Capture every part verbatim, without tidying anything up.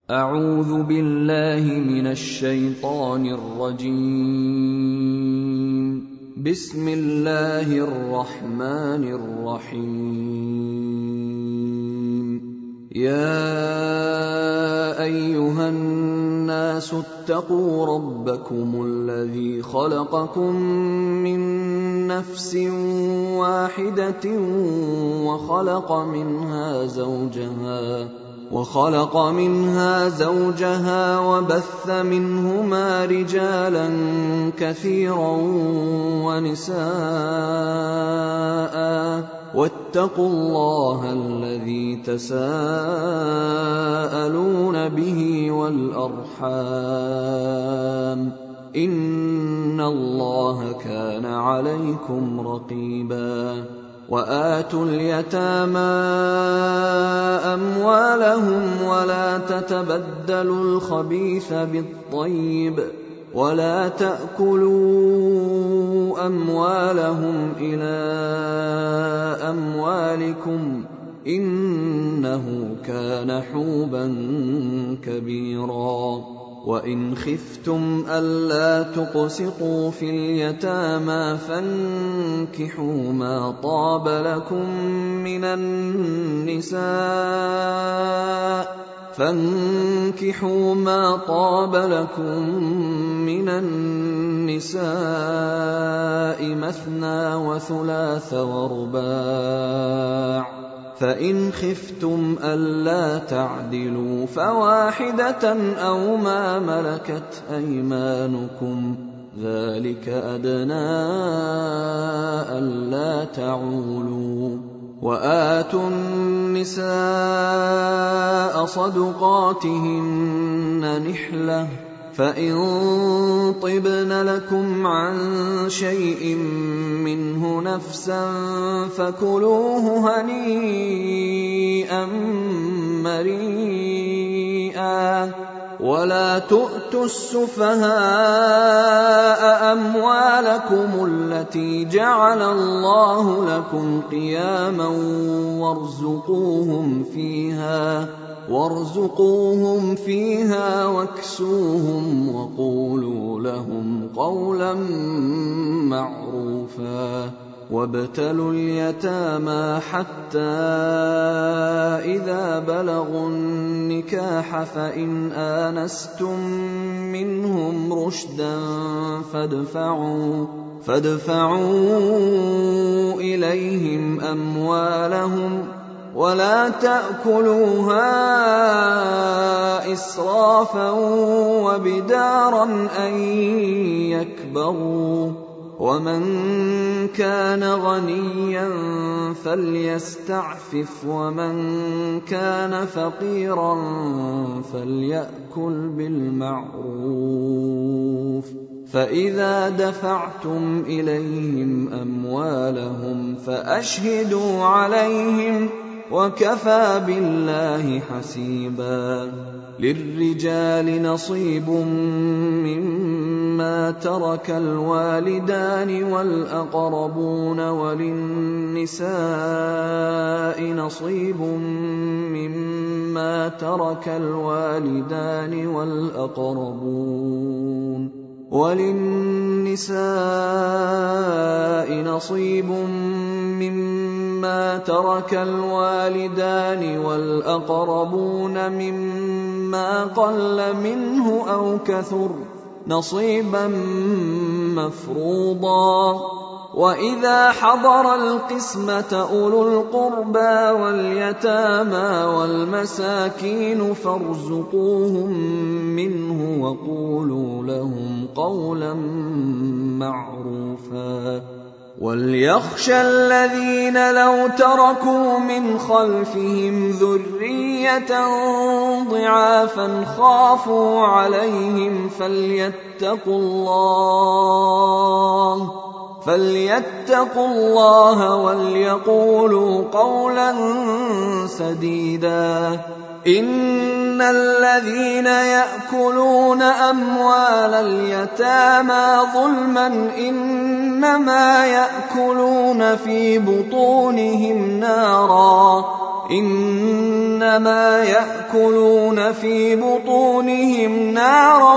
أعوذ بالله من الشيطان الرجيم. بسم الله الرحمن الرحيم. يا أيها الناس اتقوا ربكم الذي خلقكم من نفس واحدة وخلق منها زوجها وخلق منها زوجها وبث منهما رجالا كثيرا ونساء، واتقوا الله الذي تساءلون به والأرحام، إن الله كان عليكم رقيبا. وآتوا اليتامى أموالهم ولا تتبدلوا الخبيث بالطيب ولا تأكلوا أموالهم إلى أموالكم إنه كان حوبا كبيرا. وإن خفتم ألا تقسطوا في اليتامى فانكحوا ما طاب لكم من النساء فانكحوا ما طاب لكم من النساء مثنى وثلاث ورباع، فإن خفتم ألا تعدلوا فواحدة أو ما ملكت أيمانكم، ذلك أدنى ألا تعولوا. وآتوا النساء صدقاتهن نحلة، فإن طبن لكم عن شيء منه نفسا فكلوه هنيئا مريئا. ولا تؤتوا السفهاء أموالكم التي جعل الله لكم قياما وارزقوهم فيها وارزقوهم فيها واكسوهم وقولوا لهم قولا معروفا. وابتلوا اليتامى حتى إذا بلغوا النكاح فإن آنستم منهم رشدا فادفعوا, فادفعوا إليهم أموالهم ولا تأكلوها إسرافا وبدارا أن يكبروا. ومن كان غنيا فليستعفف ومن كان فقيرا فليأكل بالمعروف. فإذا دفعتم إليهم أموالهم فأشهدوا عليهم وكفى بالله حسيبا. للرجال نصيب مما ترك الوالدان والأقربون وللنساء نصيب مما ترك الوالدان والأقربون وللنساء نصيب مما ترك الوالدان والأقربون مما قل منه أو كثر نصيبا مفروضا. وإذا حضر القسمة أولو القربى واليتامى والمساكين فارزقوهم منه وقولوا لهم قولا معروفا. وليخشى الذين لو تركوا من خلفهم ذرية ضعافا خافوا عليهم فليتقوا الله فليتقوا الله وليقولوا قولا سديدا. إن الذين يأكلون أموال اليتامى ظلما إنما يأكلون في بطونهم نارا إن إنما يأكلون في بطونهم نارا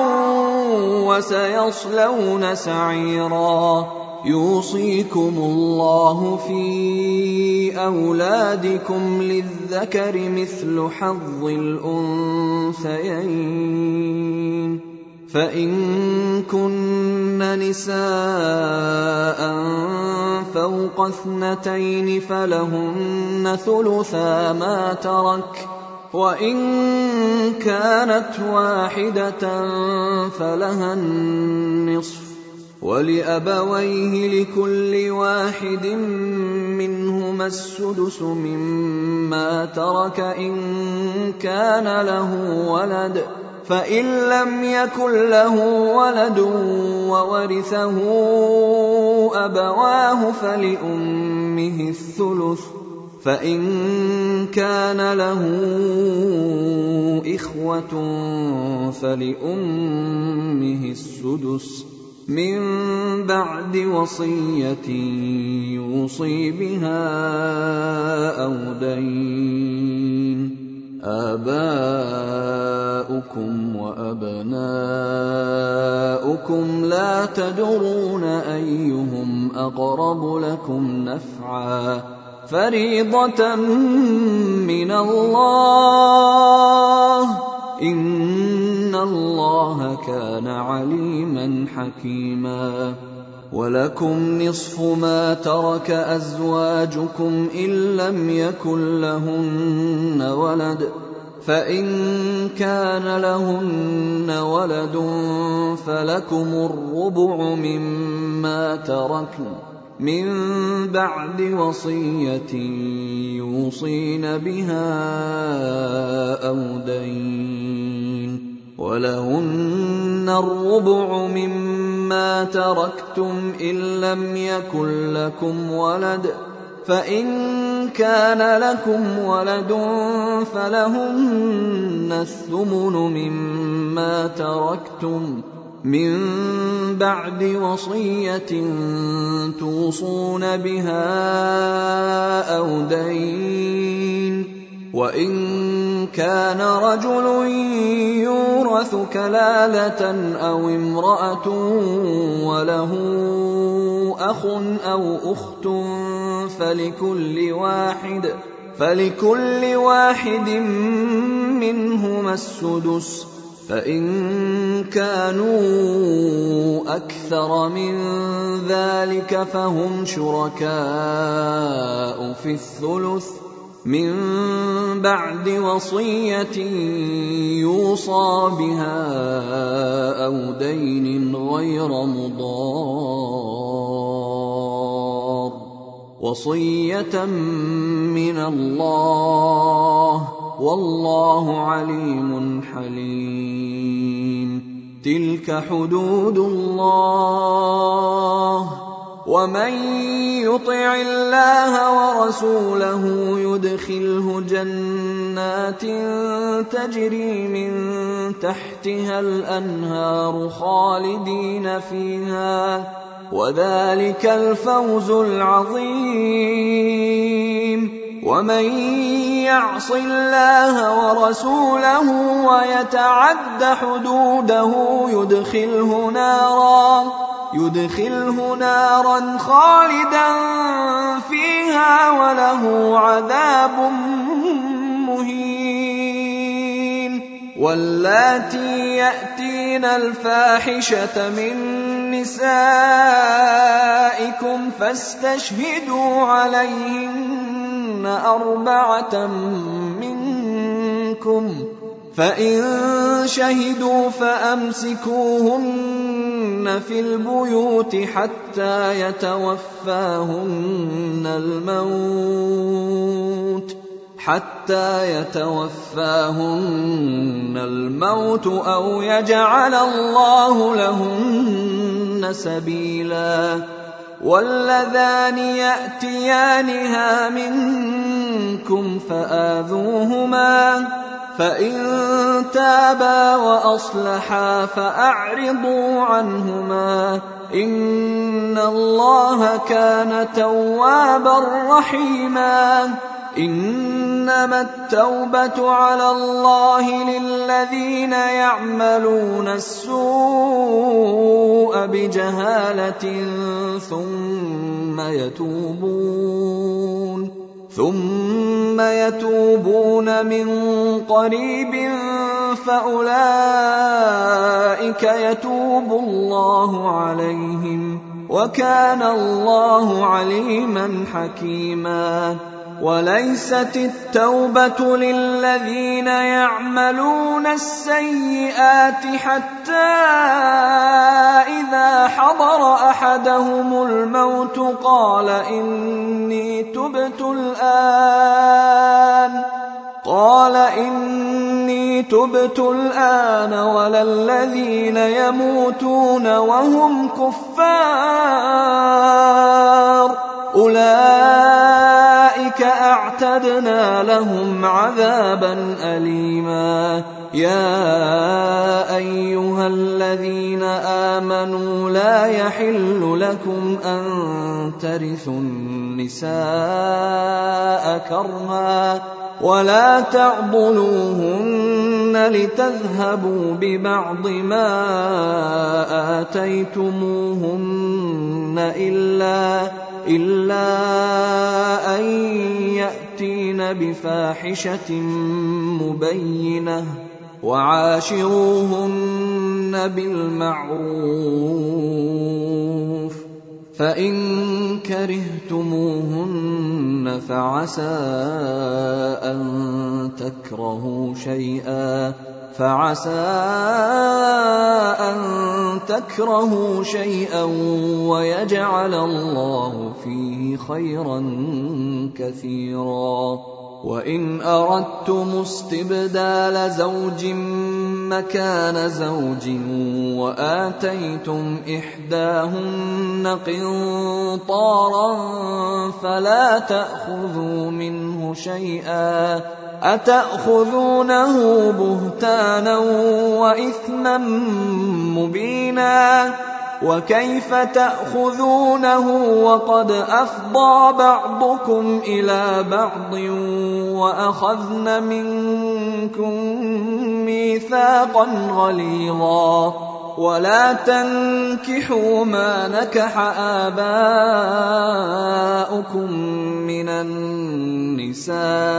وسيصلون سعيرا يوصيكم الله في أولادكم للذكر مثل حظ الأنثيين فإن كن نساء فوق اثنتين فلهن ثلثا ما ترك وإن كانت واحدة فلها النصف ولأبويه لكل واحد منهما السدس مما ترك إن كان له ولد فإن لم يكن له ولد وورثه أبواه فلأمه الثلث فإن كان له إخوة فلأمه السدس من بعد وصية يوصي بها أو دين آباؤكم وأبناؤكم لا تدرون أيهم أقرب لكم نفعا فريضة من الله إن الله كان عليما حكيما ولكم نصف ما ترك أزواجكم إن لم يكن لهن ولد فإن كان لهن ولد فلكم الربع مما تركن من بعد وصية يوصين بها أو دين ولهن الربع مما تركتم إن لم يكن لكم ولد فإن كان لكم ولد فلهن الثمن مما تركتم من بعد وصية توصون بها أو دين وإن كان رجل يورث كلالة أو امرأة وله أخ أو أخت فلكل واحد فلكل واحد منهما السدس فإن كانوا أكثر من ذلك فهم شركاء في الثلث من بعد وصية يوصى بها أو دين غير مضار وصية من الله والله عليم حليم تلك حدود الله ومن يطع الله ورسوله يدخله جنات تجري من تحتها الأنهار خالدين فيها وذلك الفوز العظيم ومن يعص الله ورسوله ويتعد حدوده يدخله نارا يدخله نارا خالدا فيها وله عذاب مهين واللاتي يأتين الفاحشة من نسائكم فاستشهدوا عليهن أربعة منكم فإن شهدوا فأمسكوهن في البيوت حتى يتوفاهن الموت حتى يتوفاهن الموت أو يجعل الله لهن سبيلا واللذان يأتيانها منكم فآذوهما فإن تابا وأصلحا فأعرضوا عنهما إن الله كان توابا رحيما إنما التوبة على الله للذين يعملون السوء بجهالة ثم يتوبون ثم يتوبون من قريب فأولئك يتوب الله عليهم وكان الله عليما حكيما. وليست التوبة للذين يعملون السيئات حتى إذا حضر أحدهم الموت قال إني تبت الآن قال إني تبت الآن ولا الذين يموتون وهم كفار أولئك أعتدنا لهم عذابا أليما. يا أيها الذين آمنوا لا يحل لكم أن ترثوا النساء كرها ولا تعضلوهن لتذهبوا ببعض ما آتيتموهن إلا إلا أن يأتين بفاحشة مبينة وعاشروهن بالمعروف فإن كرهتموهن فعسى أن تكرهوا شيئا فعسى أن تكرهوا شيئا ويجعل الله فيه خيرا كثيرا. وإن أردتم استبدال زوج مكان زوج وآتيتم إحداهن قنطارا فلا تأخذوا منه شيئا أتأخذونه بهتانا وإثما مبينا وكيف تأخذونه وقد أفضى بعضكم إلى بعض وأخذن منكم ميثاقا غليظا ولا تنكحوا ما نكح آباؤكم من النساء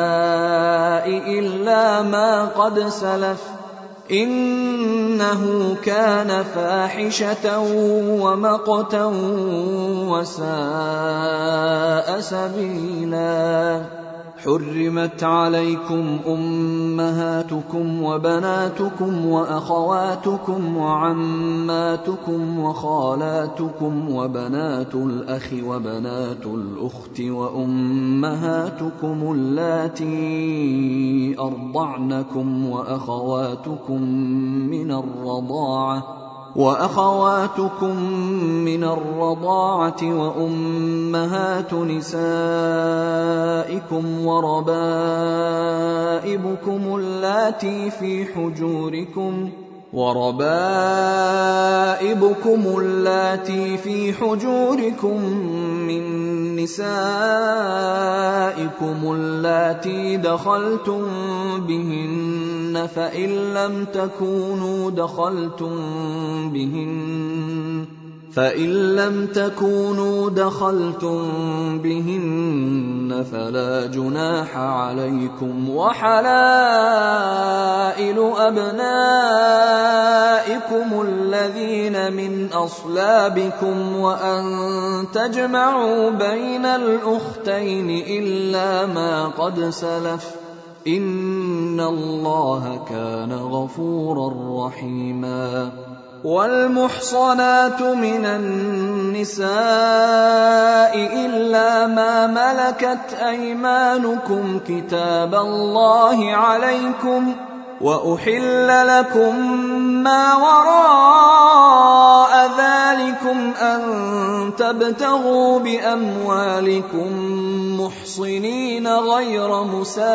إلا ما قد سلف إنه كان فاحشة ومقتا وساء سبيلا. حرمت عليكم أمهاتكم وبناتكم وأخواتكم وعماتكم وخالاتكم وبنات الأخ وبنات الأخت وأمهاتكم اللاتي أرضعنكم وأخواتكم من الرضاعة وأخواتكم من الرضاعة وأمهات نسائكم وربائبكم اللاتي في حجوركم وربائبكم اللاتي في حجوركم من نسائكم اللاتي دخلتم بهن فإن لم تكونوا دخلتم بهن فإن لم تكونوا دخلتم بهن فلا جناح عليكم وحلائل أبنائكم الذين من أصلابكم وأن تجمعوا بين الأختين إلا ما قد سلف إن الله كان غفورا رحيما. والمحصنات من النساء إلا ما ملكت أيمانكم كتاب الله عليكم وأحل لكم ما وراء ذلكم أن تبتغوا بأموالكم محصنين غير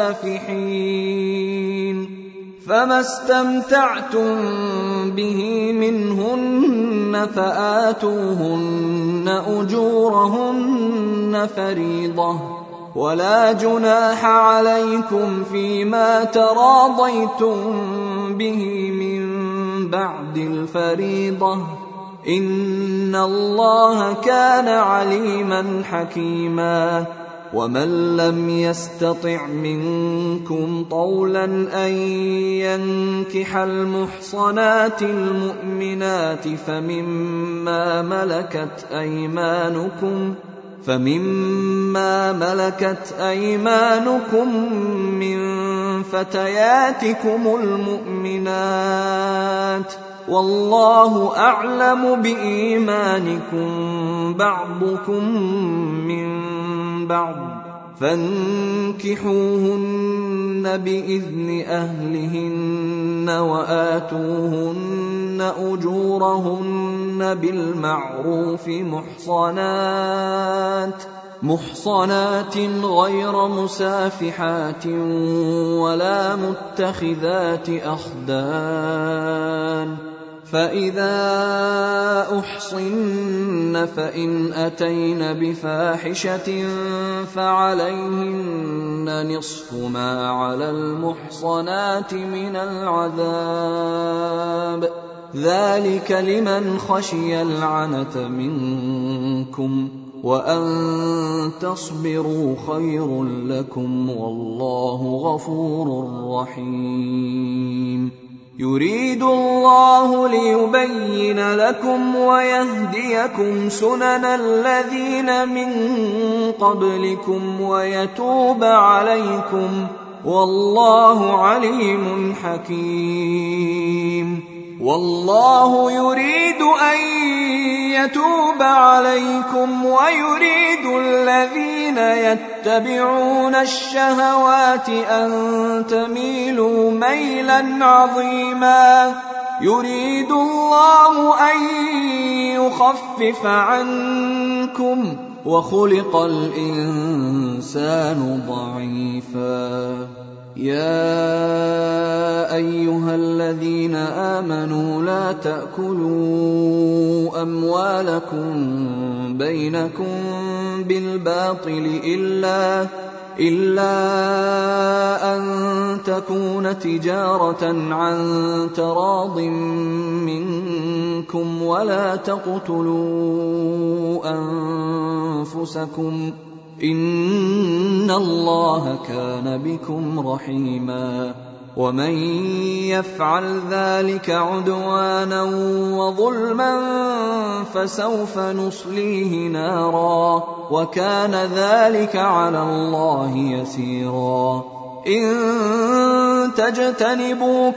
مسافحين فما استمتعتم به منهن فآتوهن أجورهن فريضة ولا جناح عليكم فيما تراضيتم به من بعد الفريضة إن الله كان عليما حكيما ومن لم يستطع منكم طولا أن ينكح المحصنات المؤمنات فمما ملكت أيمانكم فمما ملكت أيمانكم من فتياتكم المؤمنات والله أعلم بإيمانكم بعضكم من بعض فانكحوهن بإذن أهلهن وآتوهن أجورهن بالمعروف محصنات محصنات غير مسافحات ولا متخذات أخدان فإذا أحصن فإن أتين بفاحشة فعليهن نصف ما على المحصنات من العذاب ذلك لمن خشي العنة منكم وأن تصبروا خير لكم والله غفور رحيم يريد الله ليبين لكم ويهديكم سنن الذين من قبلكم ويتوب عليكم والله عليم حكيم والله يريد أن يتوب عليكم ويريد الذين يتبعون الشهوات أن تميلوا ميلا عظيما يريد الله أن يخفف عنكم وخلق الإنسان ضعيفا يا أيها الذين آمنوا لا تأكلوا أموالكم بينكم بالباطل إلا إلا أن تكون تجارة عن تراض منكم ولا تقتلوا أنفسكم إن الله كان بكم رحيما ومن يفعل ذلك عدوانا وظلما فسوف نصليه نارا وكان ذلك على الله يسيرا إن تجتنبوا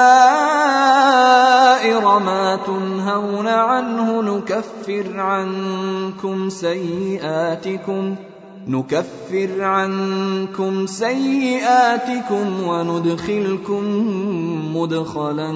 كبائر ما تنهون عنه نكفر عنكم سيئاتكم نكفر عنكم سيئاتكم وندخلكم مدخلا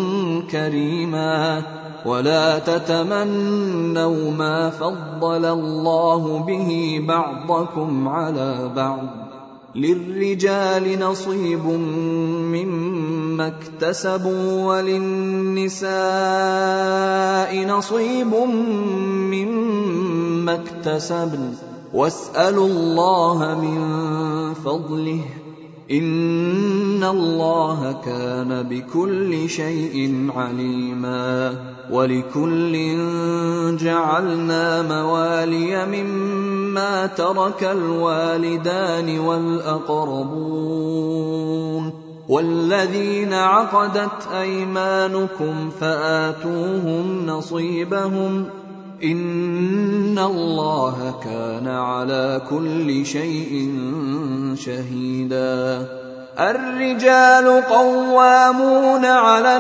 كريما ولا تتمنوا ما فضل الله به بعضكم على بعض للرجال نصيب مما اكتسبوا وللنساء نصيب مما اكتسبن واسألوا الله من فضله إن الله كان بكل شيء عليما ولكل جعلنا موالي مما ترك الوالدان والأقربون والذين عقدت أيمانكم فآتوهم نصيبهم إن الله كان على كل شيء شهيدا الرجال قوامون على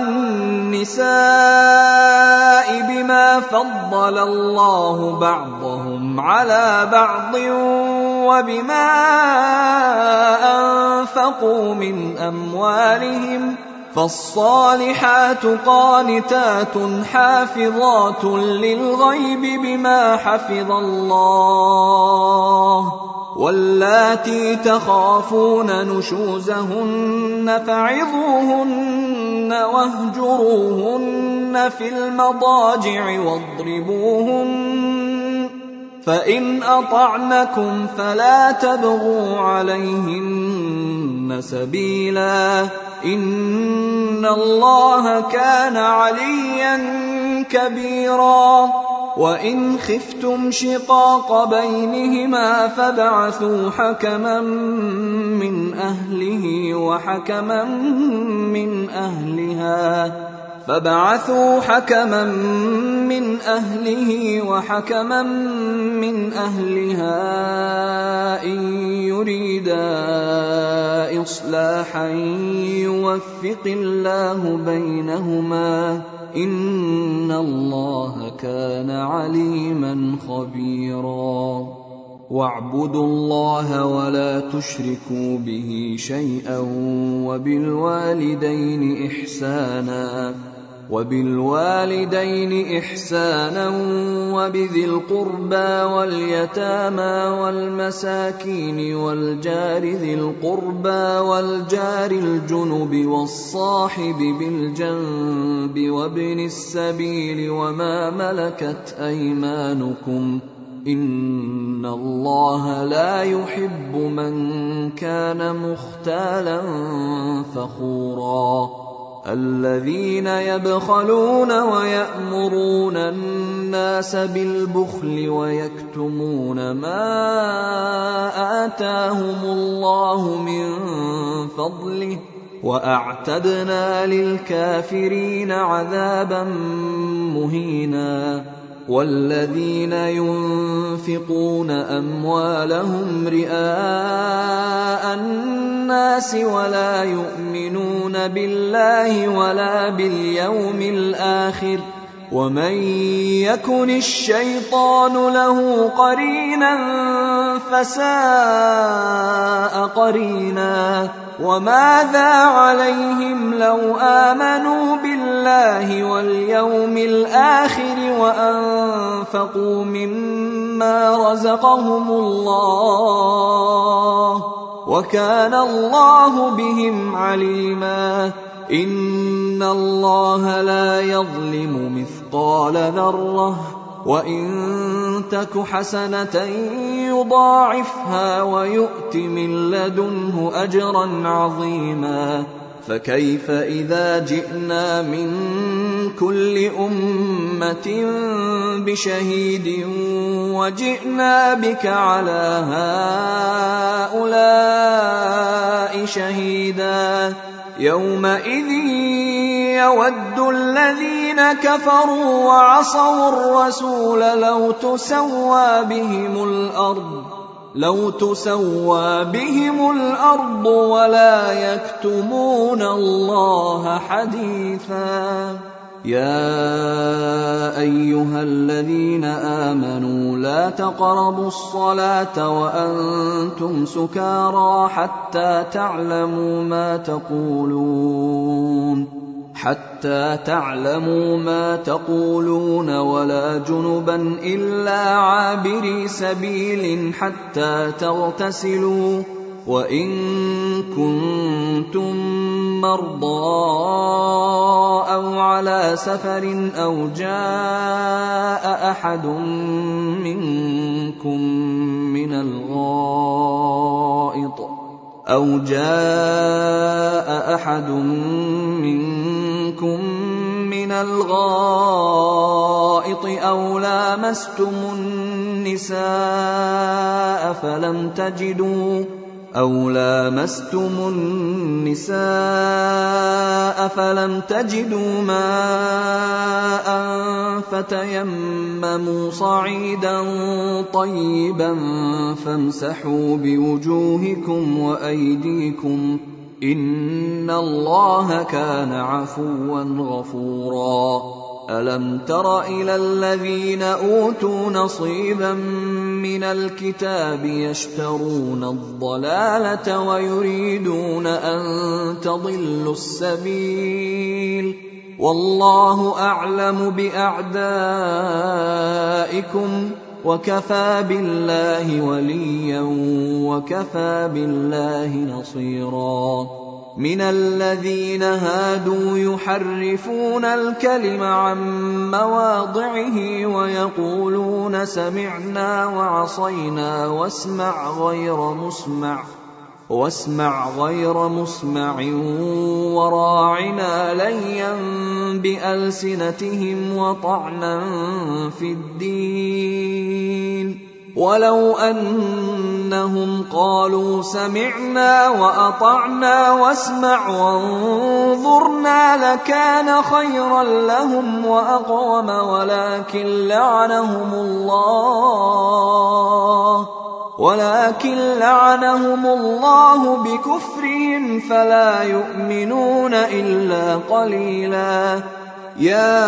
النساء بما فضل الله بعضهم على بعض وبما أنفقوا من أموالهم فالصالحات قانتات حافظات للغيب بما حفظ الله واللاتي تخافون نشوزهن فعظوهن واهجروهن في المضاجع واضربوهن فإن أطعنكم فلا تبغوا عليهن سبيلا إن الله كان عليا كبيرا وإن خفتم شقاق بينهما فابعثوا حكما من أهله وحكما من أهلها فابعثوا حكما من أهله وحكما من أهلها إن يريدا إصلاحا يوفق الله بينهما إن الله كان عليما خبيرا واعبدوا الله ولا تشركوا به شيئا وبالوالدين إحسانا وبالوالدين إحسانا وبذي القربى واليتامى والمساكين والجار ذي القربى والجار الجنب والصاحب بالجنب وابن السبيل وما ملكت أيمانكم إن الله لا يحب من كان مختالا فخورا الذين يبخلون ويأمرون الناس بالبخل ويكتمون ما آتاهم الله من فضله وأعتدنا للكافرين عذابا مهينا والذين ينفقون أموالهم رئاء الناس ولا يؤمنون بالله ولا باليوم الآخر ومن يكن الشيطان له قرينا فساء قرينا وماذا عليهم لو آمنوا بالله واليوم الآخر وأنفقوا مما رزقهم الله وكان الله بهم عليما إن الله لا يظلم مثقال ذرة وإن تك حسنة يضاعفها ويؤت من لدنه أجرا عظيما فكيف إذا جئنا من كل أمة بشهيد وجئنا بك على هؤلاء شهيدا يومئذ يود الذين كفروا وعصوا الرسول لو تسوى بهم الأرض لو تسوى بهم الأرض ولا يكتمون الله حديثا يا أيها الذين آمنوا لا تقربوا الصلاة وأنتم سكارى حتى تعلموا ما تقولون حتى تعلموا ما تقولون ولا جنبا إلا عابري سبيل حتى تغتسلوا وإن كنتم مرضى أو على سفر أو جاء أحد منكم من الغائط أو جاء أحد منكم من الغائط أو لامستم النساء فلم تجدوا أو لامستم النساء فلم تجدوا ماء فتيمموا صعيدا طيبا فامسحوا بوجوهكم وأيديكم إن الله كان عفوا غفورا ألم تر إلى الذين أوتوا نصيبا من الكتاب يشترون الضلالة ويريدون أن تضلوا السبيل والله أعلم بأعدائكم وكفى بالله وليا وكفى بالله نصيرا مِنَ الَّذِينَ هَادُوا يُحَرِّفُونَ الْكَلِمَ عَن مَّوَاضِعِهِ وَيَقُولُونَ سَمِعْنَا وَعَصَيْنَا وَاسْمَعْ غَيْرَ مُسْمَعٍ واسمع غير مسمع وراعنا ليا بألسنتهم وطعنا في الدين ولو أنهم قالوا سمعنا وأطعنا واسمع وانظرنا لكان خيرا لهم وأقوم ولكن لعنهم الله ولكن لعنهم الله بكفرهم فلا يؤمنون إلا قليلا. يا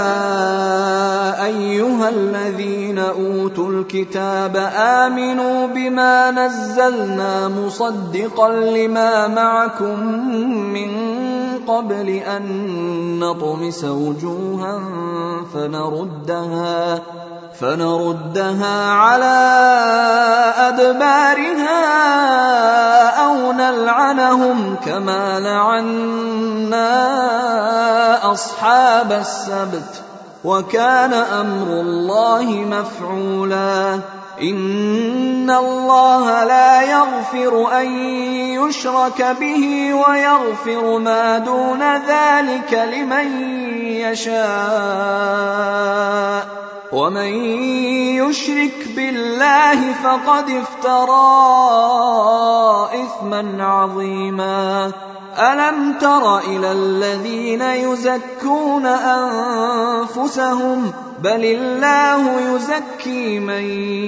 أيها الذين أوتوا الكتاب آمنوا بما نزلنا مصدقا لما معكم من قبل أن نطمس وجوها فنردها فنردها على أدبارها أو نلعنهم كما لعنا أصحاب السبت وكان أمر الله مفعولا. إن الله لا يغفر أن يشرك به ويغفر ما دون ذلك لمن يشاء ومن يشرك بالله فقد افترى إثما عظيما. ألم تر إلى الذين يزكون أنفسهم بل الله يزكي من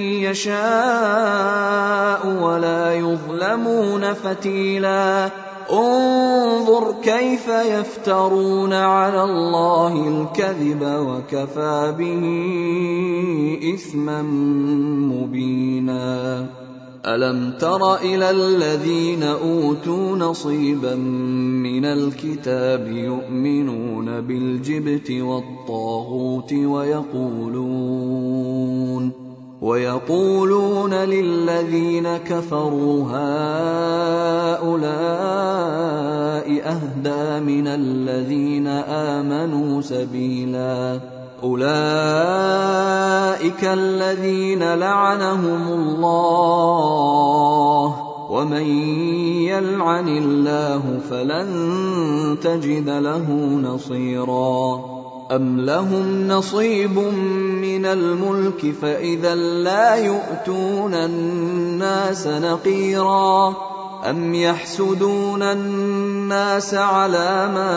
يشاء ولا يظلمون فتيلا. انظر كيف يفترون على الله الكذب وكفى به إثما مبينا. ألم تر إلى الذين أوتوا نصيبا من الكتاب يؤمنون بالجبت والطاغوت ويقولون ويقولون للذين كفروا هؤلاء أهدى من الذين آمنوا سبيلا. أولئك الذين لعنهم الله ومن يلعن الله فلن تجد له نصيرا. أم لهم نصيب من الملك فإذا لا يؤتون الناس نقيرا. أم يحسدون الناس على ما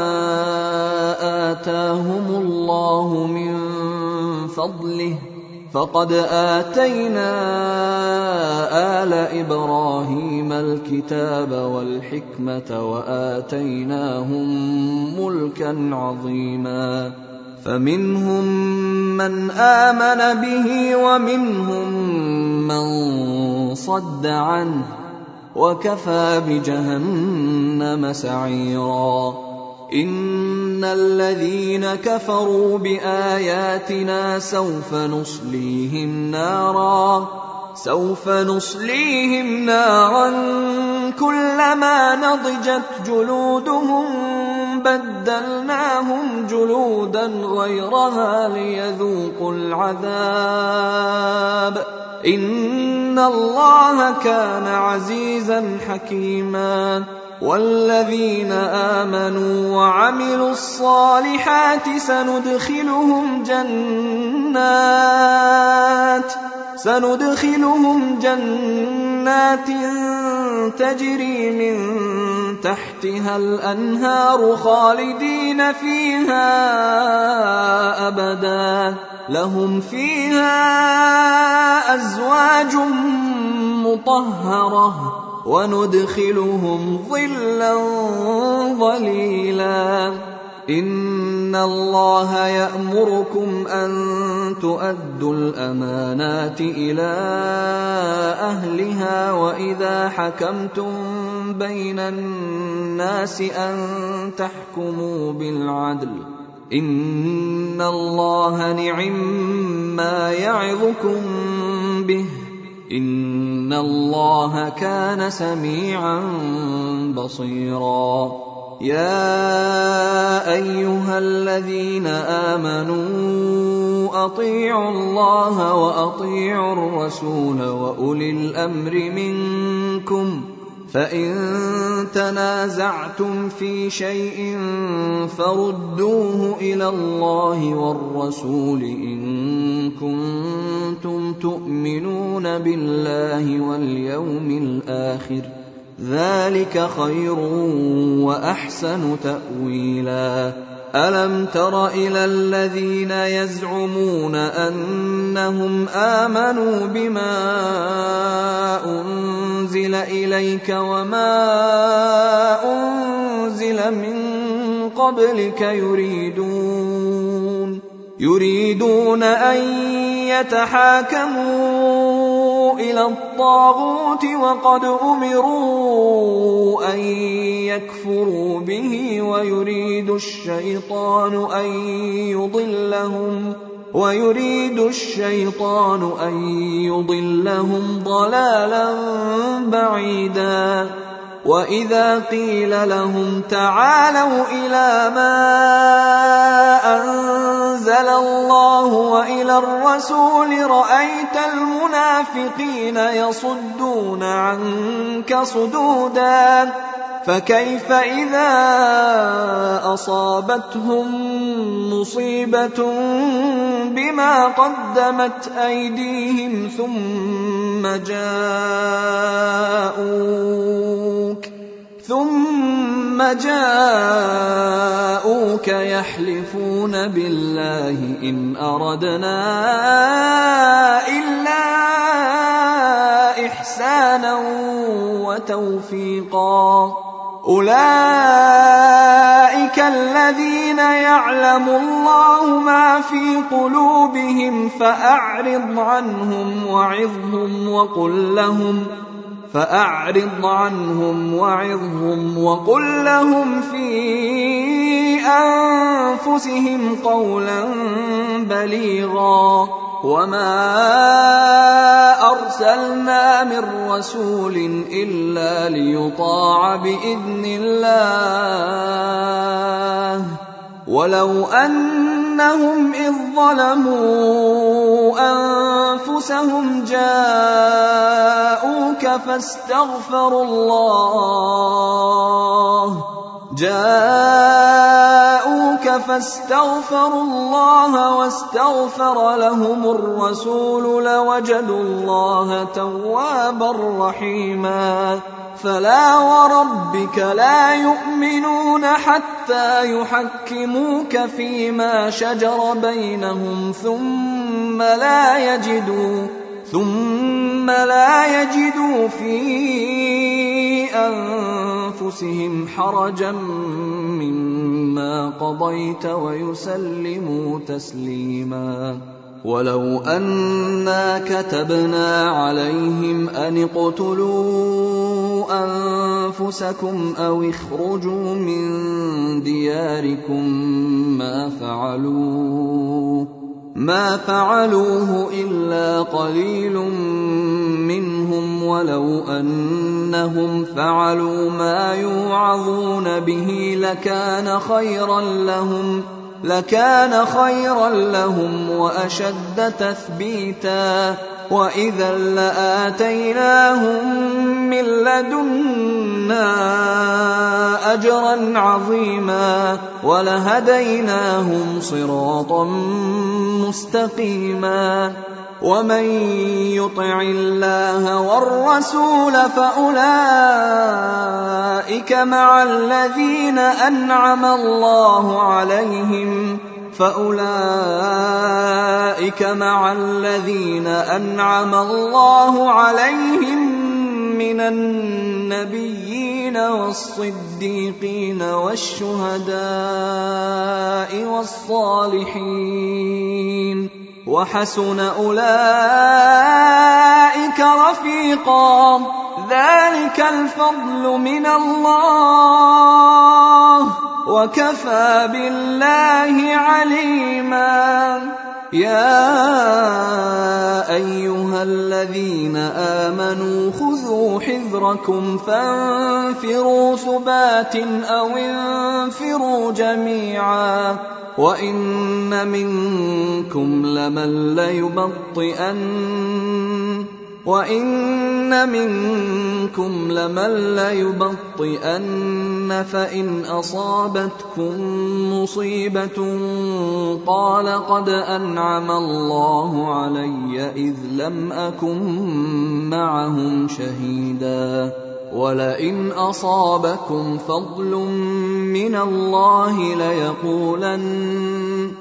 آتاهم الله من فضله فقد آتينا آل إبراهيم الكتاب والحكمة وآتيناهم ملكا عظيما. فمنهم من آمن به ومنهم من صد عنه وكفى بجهنم سعيرا. إن الذين كفروا بآياتنا سوف نصليهم نارا سوف نصليهم نارا كلما نضجت جلودهم بدلناهم جلودا غيرها ليذوقوا العذاب إن الله كان عزيزا حكيما. والذين آمنوا وعملوا الصالحات سندخلهم جنات سندخلهم جنات تجري من تحتها الأنهار خالدين فيها أبدا لهم فيها أزواج مطهرة وندخلهم ظلا ظليلا. إن الله يأمركم أن تؤدوا الأمانات إلى أهلها وإذا حكمتم بين الناس أن تحكموا بالعدل إن الله نعما يعظكم به إن الله كان سميعا بصيرا. يَا أَيُّهَا الَّذِينَ آمَنُوا أَطِيعُوا اللَّهَ وَأَطِيعُوا الرَّسُولَ وَأُولِي الْأَمْرِ مِنكُمْ ۖ فَإِن تَنَازَعْتُمْ فِي شَيْءٍ فَرُدُّوهُ إِلَى اللَّهِ وَالرَّسُولِ إِن كُنتُمْ تُؤْمِنُونَ بِاللَّهِ وَالْيَوْمِ الْآخِرِ ۚ ذَلِكَ خَيْرٌ وَأَحْسَنُ تَأْوِيلًا. أَلَمْ تَرَ إِلَى الَّذِينَ يَزْعُمُونَ أَنَّهُمْ آمَنُوا بِمَا أُنزِلَ إِلَيْكَ وَمَا أُنزِلَ مِن قَبْلِكَ يُرِيدُونَ يُرِيدُونَ أَن يَتَحَاكَمُوا إِلَى الطَّاغُوتِ وَقَدْ أُمِرُوا أَن يَكْفُرُوا بِهِ وَيُرِيدُ الشَّيْطَانُ أَن يُضِلَّهُمْ وَيُرِيدُ الشَّيْطَانُ أَن يُضِلَّهُمْ ضَلَالًا بَعِيدًا. وَإِذَا قِيلَ لَهُمْ تَعَالَوْا إِلَىٰ مَا أَنزَلَ اللَّهُ وَإِلَى الرَّسُولِ رَأَيْتَ الْمُنَافِقِينَ يَصُدُّونَ عَنكَ صُدُودًا. فَكَيْفَ إِذَا أَصَابَتْهُم مُّصِيبَةٌ بِمَا قَدَّمَتْ أَيْدِيهِمْ ثُمَّ جَاءُوكَ ثُمَّ جَاءُوكَ يَحْلِفُونَ بِاللَّهِ إِنْ أَرَدْنَا إِلَّا إِحْسَانًا وَتَوْفِيقًا. أُولَئِكَ الَّذِينَ يَعْلَمُ اللَّهُ مَا فِي قُلُوبِهِمْ فَأَعْرِضْ عَنْهُمْ وَعِظْهُمْ وَقُل لَّهُمْ فَأَعْرِضْ عَنْهُمْ وَعِظْهُمْ وَقُل لَّهُمْ فِي أَنفُسِهِمْ قَوْلًا بَلِيغًا. وَمَا أَرْسَلْنَا مِن رَّسُولٍ إِلَّا لِيُطَاعَ بِإِذْنِ اللَّهِ وَلَوْ أَنَّهُمْ إِذ ظَّلَمُوا أَنفُسَهُمْ جَاءُوكَ فَاسْتَغْفَرُوا اللَّهَ جاءوك فاستغفروا الله واستغفر لهم الرسول لوجدوا الله توابا رحيما. فلا وربك لا يؤمنون حتى يحكموك فيما شجر بينهم ثم لا يجدوا ثم لا يجدوا في أنفسهم حرجا مما قضيت ويسلموا تسليما. ولو أنا كتبنا عليهم أن اقتلوا أنفسكم أو اخرجوا من دياركم ما فعلوه ما فعلوه إلا قليل منهم ولو أنهم فعلوا ما يوعظون به لكان خيرا لهم لكان خيرا لهم وأشد تثبيتا. وإذا لآتيناهم من لدنا أجرا عظيما ولهديناهم صراطا مستقيما. ومن يطع الله والرسول فأولئك مع الذين أنعم الله عليهم فأولئك مع الذين أنعم الله عليهم من النبيين والصديقين والشهداء والصالحين وحسن أولئك رفيقا. ذلك الفضل من الله وكفى بالله عليما. يا أيها الذين آمنوا خذوا حذركم فانفروا ثبات أو انفروا جميعا وإن منكم لمن ليبطئن وَإِنَّ مِنكُمْ لَمَن لَّيُبَطِّئَنَّ فَإِنْ أَصَابَتْكُم مُّصِيبَةٌ قَالَ قَدْ أَنْعَمَ اللَّهُ عَلَيَّ إِذْ لَمْ أَكُن مَّعَهُمْ شَهِيدًا وَلَئِنْ أَصَابَكُمْ فَضْلٌ مِّنَ اللَّهِ لَيَقُولَنَّ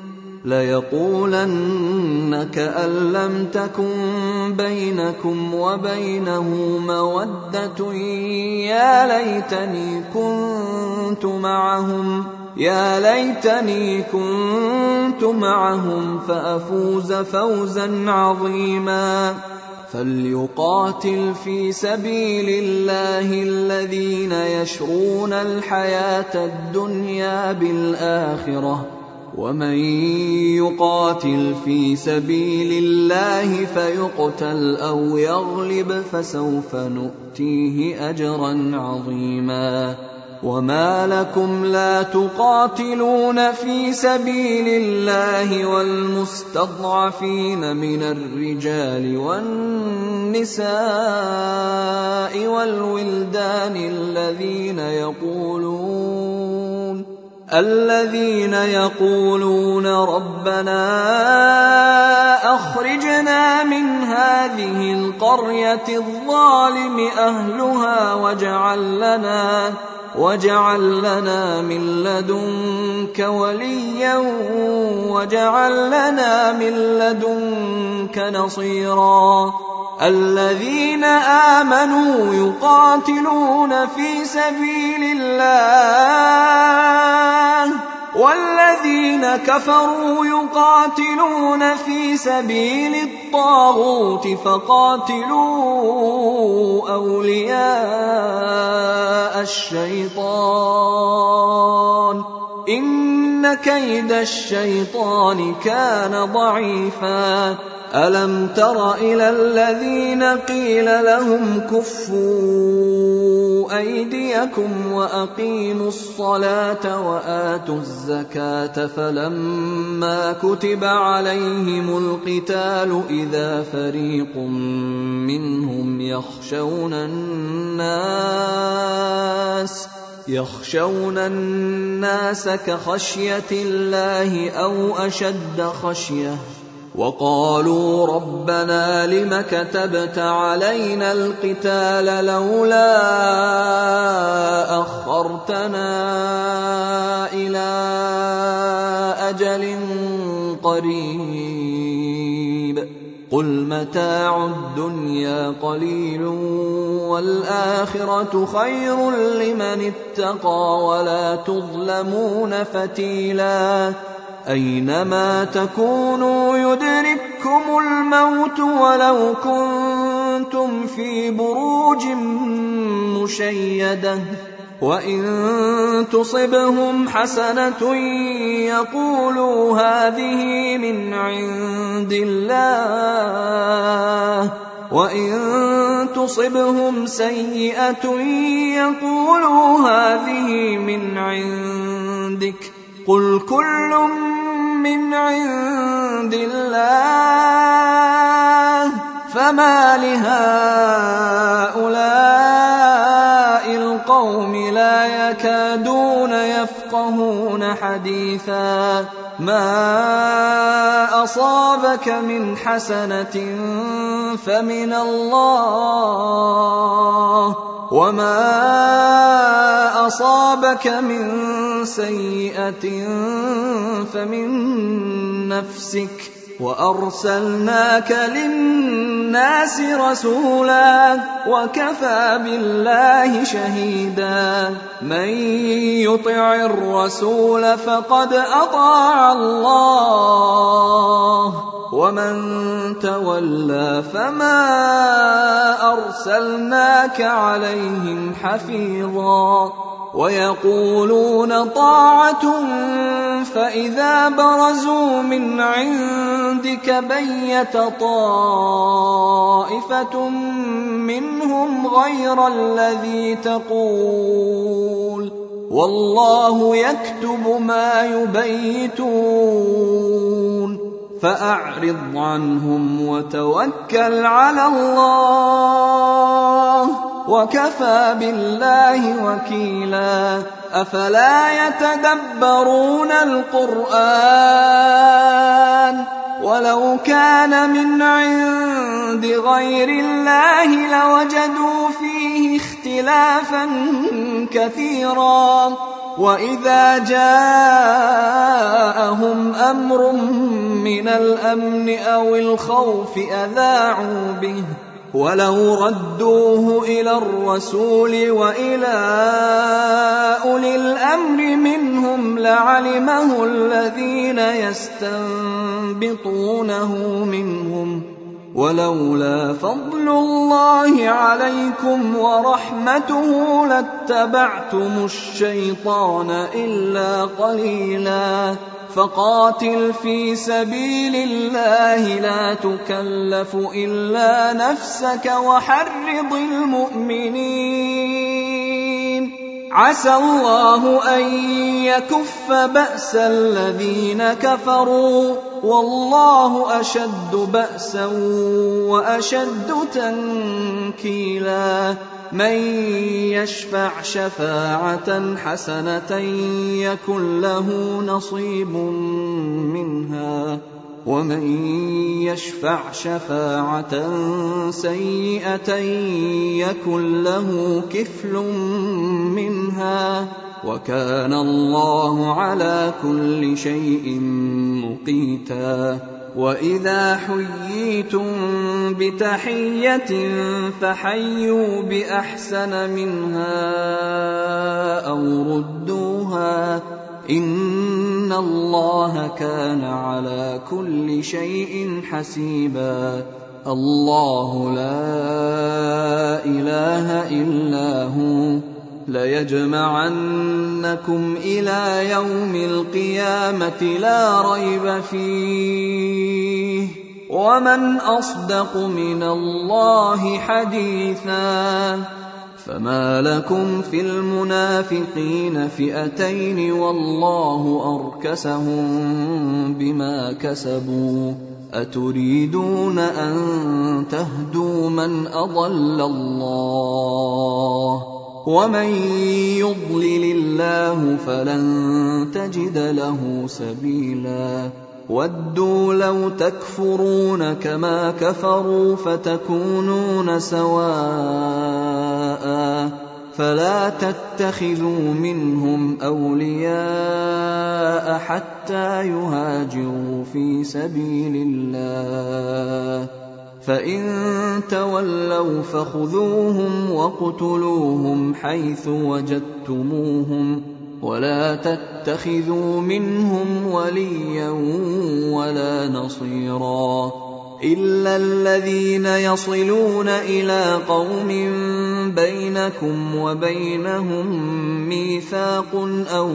ليقولن كأن لم تكن بينكم وبينه مودة يا ليتني كنت معهم يا ليتني كنت معهم فأفوز فوزا عظيما فليقاتل في سبيل الله الذين يشرون الحياة الدنيا بالآخرة ومن يقاتل في سبيل الله فيقتل أو يغلب فسوف نؤتيه أجرا عظيما وما لكم لا تقاتلون في سبيل الله والمستضعفين من الرجال والنساء والولدان الذين يقولون الذين يقولون ربنا أخرجنا من هذه القرية الظالم أهلها واجعل لنا واجعل لنا من لدنك وليا واجعل لنا من لدنك نصيرا الذين آمنوا يقاتلون في سبيل الله والذين كفروا يقاتلون في سبيل الطاغوت فقاتلوا أولياء الشيطان إن كيد الشيطان كان ضعيفا ألم تر إلى الذين قيل لهم كفوا أيديكم وأقيموا الصلاة وآتوا الزكاة فلما كتب عليهم القتال إذا فريق منهم يخشون الناس يخشون الناس كخشية الله أو أشد خشية وقالوا ربنا لم كتبت علينا القتال لولا أخرتنا إلى أجل قريب قل متاع الدنيا قليل والآخرة خير لمن اتقى ولا تظلمون فتيلا أينما تكونوا يدرككم الموت ولو كنتم في بروج مشيدة وإن تصبهم حسنة يقولوا هذه من عند الله وإن تصبهم سيئة يقولوا هذه من عندك قل كل من عند الله فما لهؤلاء القوم لا يكادون يفقهون حديثا ما أصابك من حسنة فمن الله وما أصابك من سيئة فمن نفسك وأرسلناك للناس رسولا وكفى بالله شهيدا من يطع الرسول فقد أطاع الله ومن تولى فما أرسلناك عليهم حفيظا ويقولون طاعة فإذا برزوا من عندك بيت طائفة منهم غير الذي تقول والله يكتب ما يبيتون فأعرض عنهم وتوكل على الله وكفى بالله وكيلا. أفلا يتدبرون القرآن ولو كان من عند غير الله لوجدوا فيه اختلافا كثيرا وإذا جاءهم أمر من الأمن أو الخوف أذاعوا به ولو ردوه إلى الرسول وإلى أولي الأمر منهم لعلمه الذين يستنبطونه منهم ولولا فضل الله عليكم ورحمته لاتبعتم الشيطان إلا قليلا. فقاتل في سبيل الله لا تكلف إلا نفسك وحرض المؤمنين عسى الله أن يكف بأس الذين كفروا والله أشد بأسا وأشد تنكيلا. من يشفع شفاعة حسنة يكن له نصيب منها ومن يشفع شفاعة سيئة يكن له كفل منها وكان الله على كل شيء مقيتا. وإذا حييتم بتحية فحيوا بأحسن منها أو ردوها إن الله كان على كل شيء حسيبا. الله لا إله إلا هو ليجمعنكم إلى يوم القيامة لا ريب فيه ومن أصدق من الله حديثا. فما لكم في المنافقين فئتين والله أركسهم بما كسبوا أتريدون أن تهدوا من أضل الله ومن يضلل الله فلن تجد له سبيلا. ودوا لو تكفرون كما كفروا فتكونون سواء فلا تتخذوا منهم أولياء حتى يهاجروا في سبيل الله فإن تولوا فخذوهم وقتلوهم حيث وجدتموهم ولا تتخذوا منهم وليا ولا نصيرا إلا الذين يصلون إلى قوم بينكم وبينهم ميثاق أو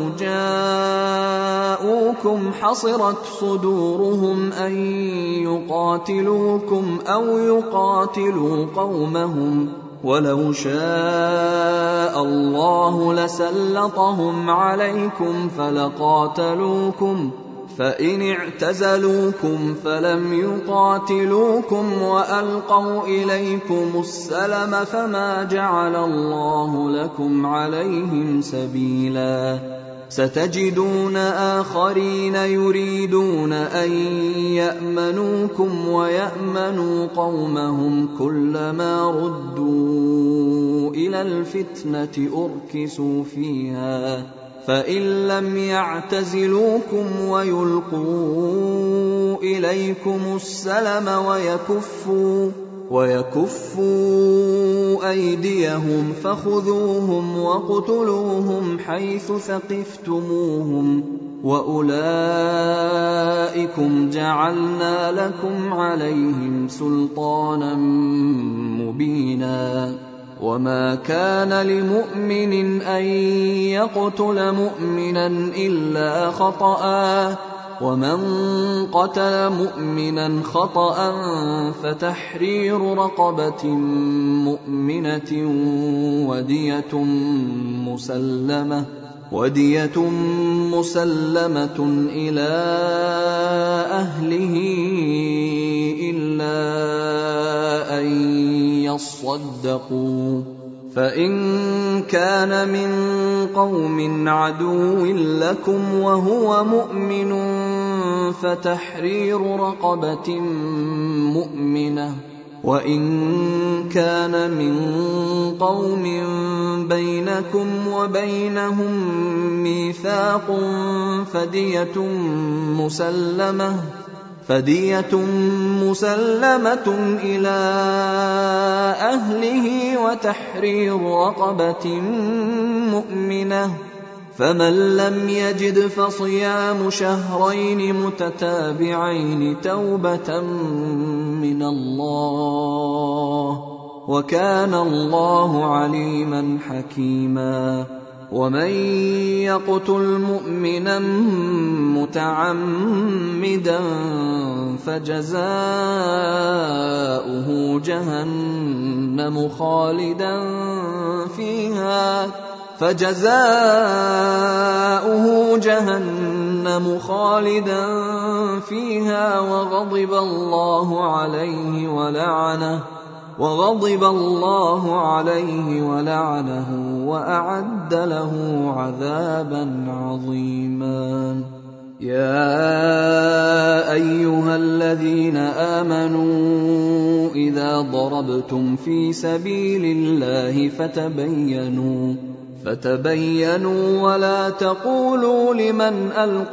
جاءوكم حصرت صدورهم أن يقاتلوكم أو يقاتلوا قومهم ولو شاء الله لسلطهم عليكم فلقاتلوكم فإن اعتزلوكم فلم يقاتلوكم وألقوا إليكم السلم فما جعل الله لكم عليهم سبيلا. ستجدون آخرين يريدون أن يأمنوكم ويأمنوا قومهم كلما ردوا إلى الفتنة أركسوا فيها فإن لم يعتزلوكم ويلقوا إليكم السلم ويكفوا ويكفوا أيديهم فخذوهم وقتلوهم حيث ثقفتموهم وأولئكم جعلنا لكم عليهم سلطانا مبينا وما كان لمؤمن أن يقتل مؤمنا إلا خطأ ومن قتل مؤمنا خطأ فتحرير رقبة مؤمنة ودية مسلمة ودية مسلمة إلى أهله إلا أن يصدقوا فإن كان من قوم عدو لكم وهو مؤمن فتحرير رقبة مؤمنة وإن كان من قوم بينكم وبينهم ميثاق فدية مسلمة فدية مسلمة إلى أهله وتحرير رقبة مؤمنة فمن لم يجد فصيام شهرين متتابعين توبة من الله وكان الله عليما حكيما ومن يقتل مؤمنا متعمدا فجزاؤه جهنم خالدا فيها فجزاؤه جهنم خالدا فيها وغضب الله عليه ولعنه وغضب الله عليه ولعنه وأعد له عذابا عظيما يا أيها الذين آمنوا إذا ضربتم في سبيل الله فتبينوا فتبينوا ولا تقولوا لمن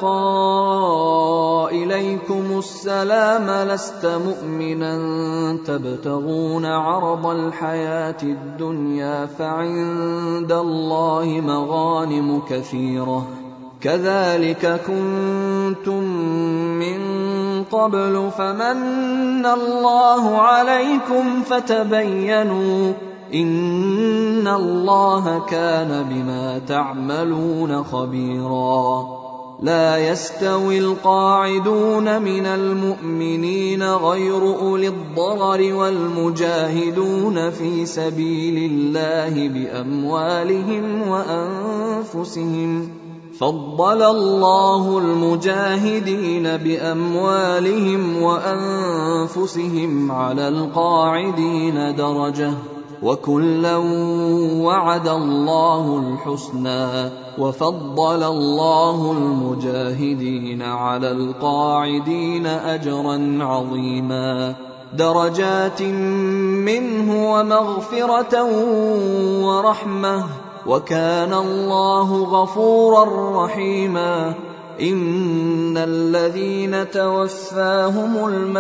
ألقى إليكم السلام لست مؤمنا تبتغون عرض الحياة الدنيا فعند الله مغانم كثيرة كذلك كنتم من قبل فمن الله عليكم فتبينوا إن الله كان بما تعملون خبيرا لا يستوي القاعدون من المؤمنين غير أولي الضرر والمجاهدون في سبيل الله بأموالهم وأنفسهم فضل الله المجاهدين بأموالهم وأنفسهم على القاعدين درجة وكلا وعد الله الحسنى وفضل الله المجاهدين على القاعدين أجرا عظيما درجات منه ومغفرة ورحمة وكان الله غفورا رحيما إن الذين توفاهم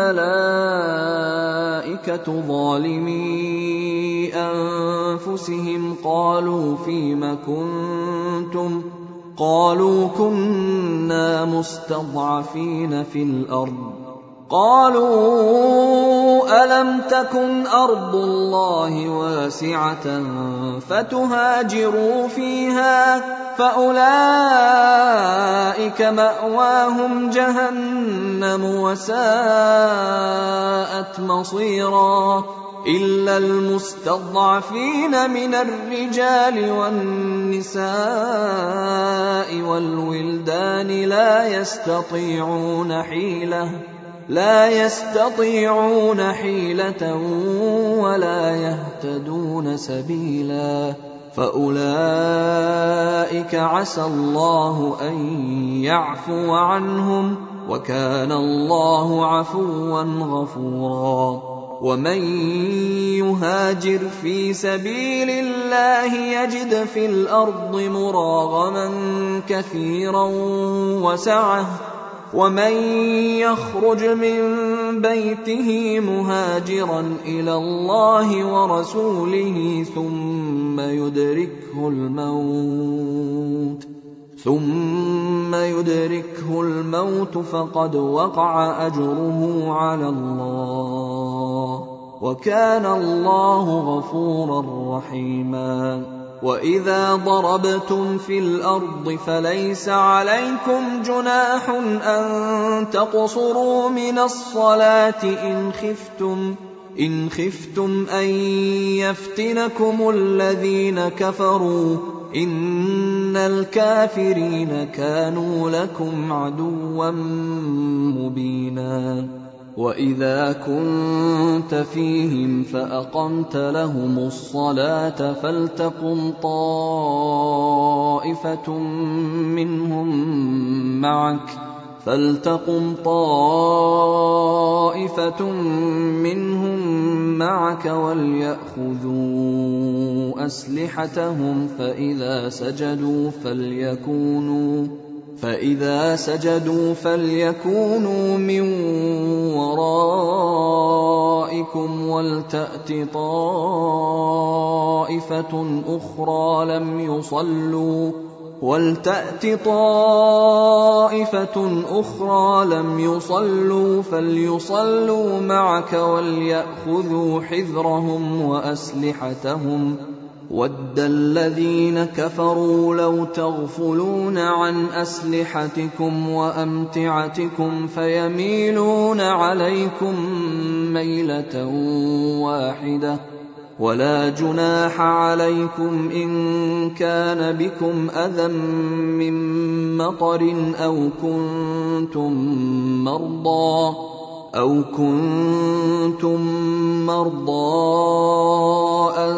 الملائكة ظالمي أنفسهم قالوا فيم كنتم قالوا كنا مستضعفين في الأرض قالوا ألم تكن أرض الله واسعة فتهاجروا فيها فأولئك مأواهم جهنم وساءت مصيرا إلا المستضعفين من الرجال والنساء والولدان لا يستطيعون حيلة لا يستطيعون حيلة ولا يهتدون سبيلا فأولئك عسى الله أن يعفو عنهم وكان الله عفوا غفورا ومن يهاجر في سبيل الله يجد في الأرض مراغما كثيرا وسعة ومن يخرج من بيته مهاجرا إلى الله ورسوله ثم يدركه الموت ثم يدركه الموت فقد وقع أجره على الله وكان الله غفورا رحيما. وإذا ضربتم في الأرض فليس عليكم جناح أن تقصروا من الصلاة إن خفتم إن خفتم أن يفتنكم الذين كفروا إن الكافرين كانوا لكم عدوا مبينا. وإذا كنت فيهم فأقمت لهم الصلاة فلتقم طائفة منهم معك فلتقم طائفة منهم معك وليأخذوا أسلحتهم فإذا سجدوا فليكونوا فإذا سجدوا فليكونوا من ورائكم ولتأت طائفة أخرى لم يصلوا ولتأت طائفة أخرى لم يصلوا فليصلوا معك وليأخذوا حذرهم وأسلحتهم وَدَّ الَّذِينَ كَفَرُوا لَوْ تَغْفُلُونَ عَنْ أَسْلِحَتِكُمْ وَأَمْتِعَتِكُمْ فَيَمِيلُونَ عَلَيْكُمْ مَيْلَةً وَاحِدَةً وَلَا جُنَاحَ عَلَيْكُمْ إِن كَانَ بِكُمْ أَذًى مِّن مَّطَرٍ أَوْ كُنتُم مَّرْضَىٰ أَوْ كُنتُم مَّرْضَىٰ أَن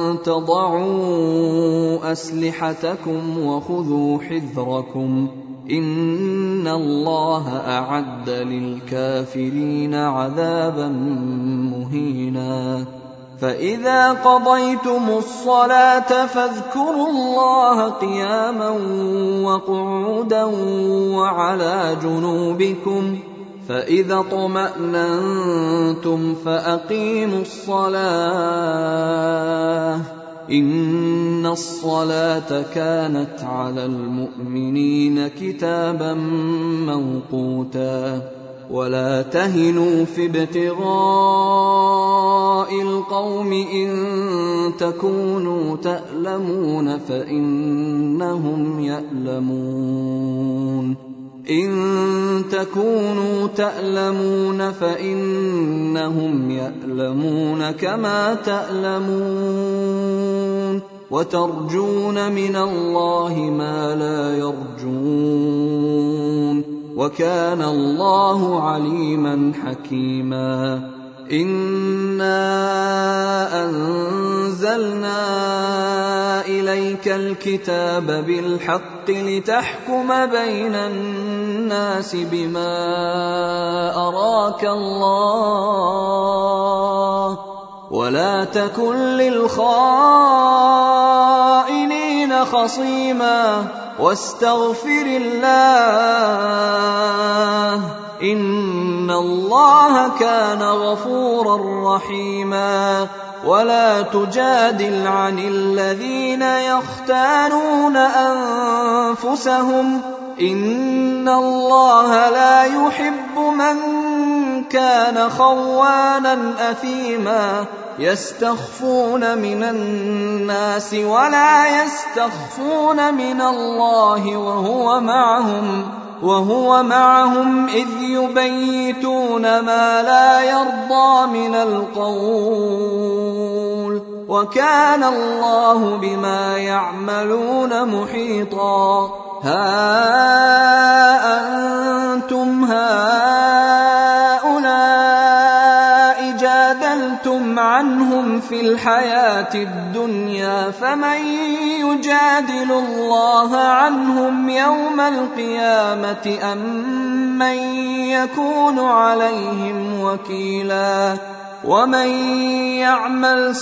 تَضَعُوا أَسْلِحَتَكُمْ وَخُذُوا حِذْرَكُمْ إِنَّ اللَّهَ أَعَدَّ لِلْكَافِرِينَ عَذَابًا مُّهِينًا. فَإِذَا قَضَيْتُمُ الصَّلَاةَ فاذكروا اللَّهَ قِيَامًا وَقُعُودًا وَعَلَى جُنُوبِكُمْ فَإِذَا اطْمَأْنَنتُمْ فَأَقِيمُوا الصَّلَاةَ إِنَّ الصَّلَاةَ كَانَتْ عَلَى الْمُؤْمِنِينَ كِتَابًا مَّوْقُوتًا. وَلَا تَهِنُوا فِي ابْتِغَاءِ الْقَوْمِ إِن تَكُونُوا تَأْلَمُونَ فَإِنَّهُمْ يَأْلَمُونَ إِن تَكُونُوا تَأْلَمُونَ فَإِنَّهُمْ يَأْلَمُونَ كَمَا تَأْلَمُونَ وَتَرْجُونَ مِنَ اللَّهِ مَا لَا يَرْجُونَ وَكَانَ اللَّهُ عَلِيمًا حَكِيمًا. إِنَّا أَنزَلْنَا إِلَيْكَ الْكِتَابَ بِالْحَقِّ لِتَحْكُمَ بَيْنَ النَّاسِ بِمَا أَرَاكَ اللَّهُ وَلَا تَكُن لِّلْخَائِنِينَ خَصِيمًا وَاسْتَغْفِرِ اللَّهَ إِنَّ اللَّهَ كَانَ غَفُورًا رَّحِيمًا. وَلَا تُجَادِلْ عَنِ الَّذِينَ يَخْتَانُونَ أَنفُسَهُمْ إِنَّ اللَّهَ لَا يُحِبُّ مَن كَانَ خَوَّانًا أَثِيمًا. يَسْتَخْفُونَ مِنَ النَّاسِ وَلَا يَسْتَخْفُونَ مِنَ اللَّهِ وَهُوَ مَعَهُمْ وهو معهم إذ يبيتون ما لا يرضى من القول وكان الله بما يعملون محيطا. ها أنتم هؤلاء جادلتم عنهم في الحياة الدنيا فمن يجادل الله عنهم يوم القيامة أم من يكون عليهم وكيلا. ومن يعمل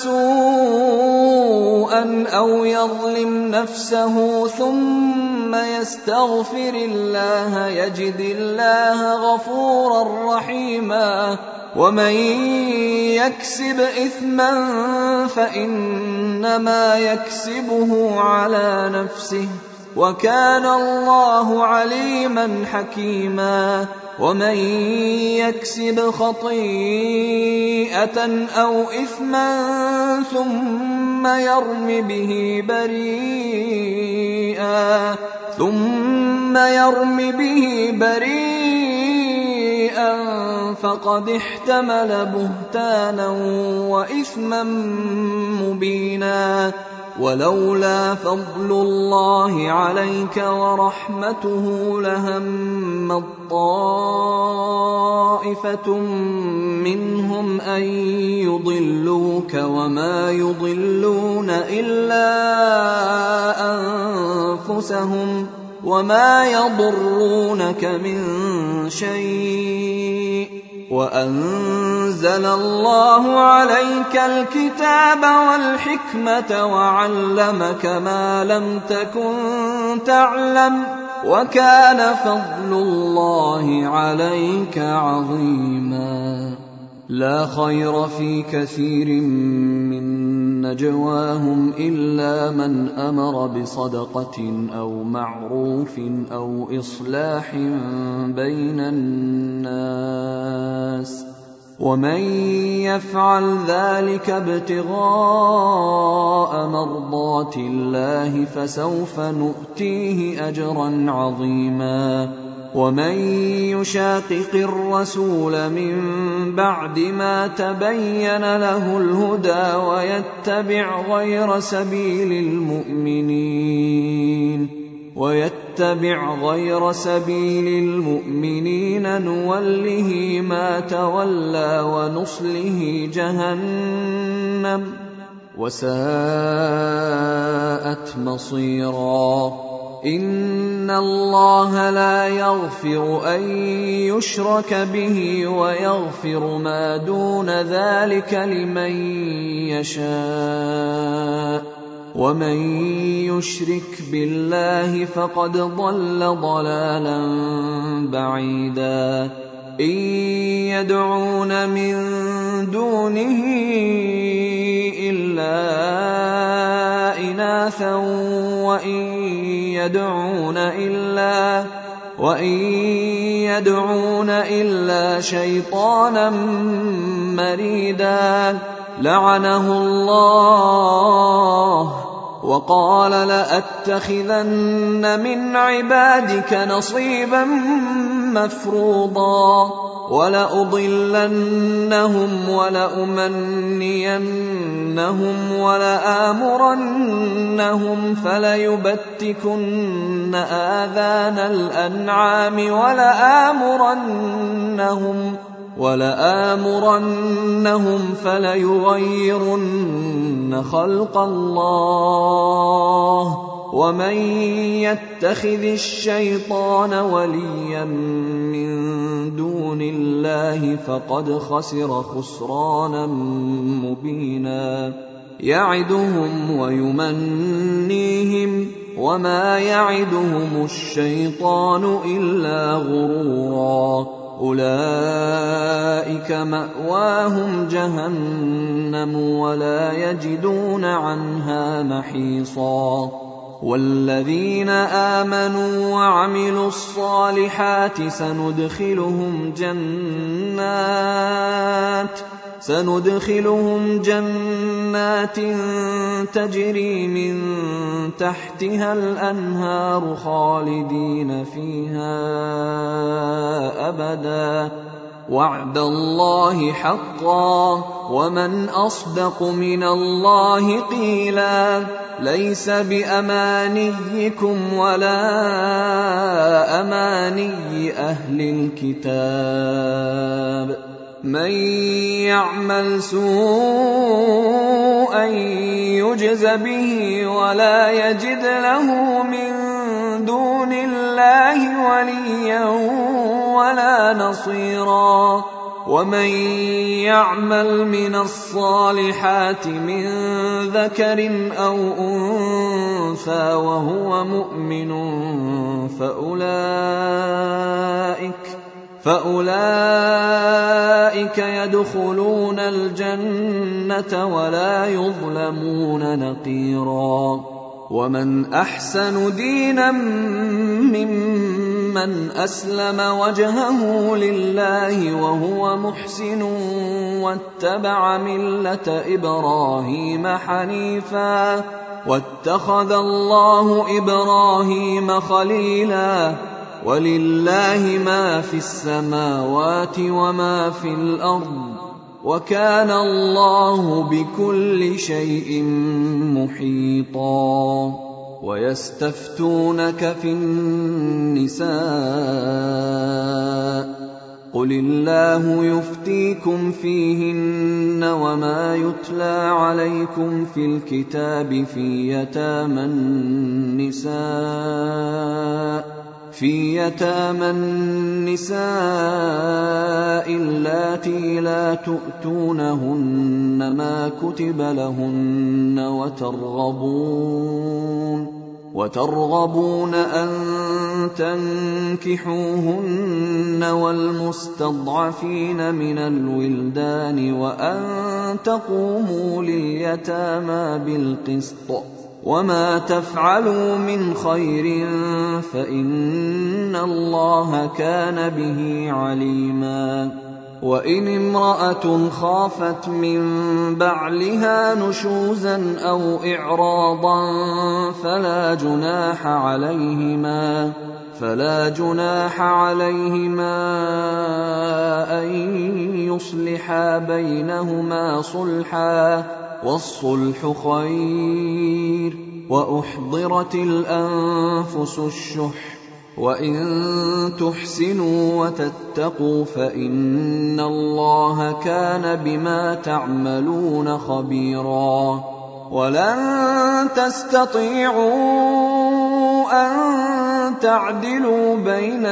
سوءا أو يظلم نفسه ثم يستغفر الله يجد الله غفورا رحيما. ومن يكسب إثما فإنما يكسبه على نفسه وكان الله عليما حكيما. ومن يكسب خطيئة أو إثما ثم يرم به بريئا ثم يرم به بريئا فقد احتمل بهتانا وإثما مبينا. ولولا فضل الله عليك ورحمته لهم طائفة منهم أن يضلوك وما يضلون إلا أنفسهم وما يضرونك من شيء. وأنزل الله عليك الكتاب والحكمة وعلمك ما لم تكن تعلم وكان فضل الله عليك عظيما. لا خير في كثير من نجواهم إلا من أمر بصدقة أو معروف أو إصلاح بين الناس ومن يفعل ذلك ابتغاء مرضات الله فسوف نؤتيه أجرا عظيما. ومن يشاقق الرسول من بعد ما تبين له الهدى ويتبع غير سبيل المؤمنين ويتبع غير سبيل المؤمنين نوله ما تولى ونصله جهنم وساءت مصيرا. إن الله لا يغفر أن يشرك به ويغفر ما دون ذلك لمن يشاء ومن يشرك بالله فقد ضل ضلالا بعيدا. إن يدعون من دونه إلا إناثا وإن يدعون إلا وإن يدعون إلا شيطانا مريدا لعنه الله وقال لأتخذن من عبادك نصيبا مفروضا ولأضلنهم ولأمنينهم ولآمرنهم فليبتكن آذان الأنعام ولآمرنهم ولآمرنهم فليغيرن خلق الله. ومن يتخذ الشيطان وليا من دون الله فقد خسر خسرانا مبينا. يعدهم ويمنيهم وما يعدهم الشيطان إلا غرورا. أولئك مأواهم جهنم ولا يجدون عنها محيصا. والذين آمنوا وعملوا الصالحات سندخلهم جنات سندخلهم جنات تجري من تحتها الأنهار خالدين فيها أبدا وعد الله حقا ومن أصدق من الله قيلا. ليس بأمانيكم ولا أماني أهل الكتاب من يعمل سوءا يجز به ولا يجد له من دون الله وليا ولا نصيرا. ومن يعمل من الصالحات من ذكر أو أنثى وهو مؤمن فأولئك فأولئك يدخلون الجنة ولا يظلمون نقيرا. ومن أحسن دينا ممن أسلم وجهه لله وهو محسن واتبع ملة إبراهيم حنيفا واتخذ الله إبراهيم خليلا ولله ما في السماوات وما في الأرض وكان الله بكل شيء محيطا ويستفتونك في النساء قل الله يفتيكم فيهن وما يتلى عليكم في الكتاب في يتامى النساء في يتامى النساء اللاتي لا تؤتونهن ما كتب لهن وترغبون وترغبون أن تنكحوهن والمستضعفين من الولدان وأن تقوموا لليتامى بالقسط وما تفعلوا من خير فإن الله كان به عليما وإن امرأة خافت من بعلها نشوزا أو إعراضا فلا جناح عليهما فلا جناح عليهما أن يصلحا بينهما صلحا والصلح خير وأحضرت الأنفس الشح وإن تحسنوا وتتقوا فإن الله كان بما تعملون خبيرا ولن تستطيعوا أن تعدلوا بين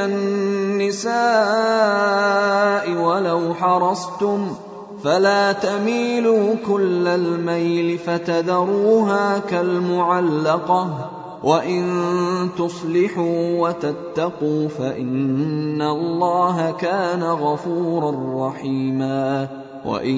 النساء ولو حرصتم فلا تميلوا كل الميل فتذروها كالمعلقة وإن تصلحوا وتتقوا فإن الله كان غفورا رحيما وإن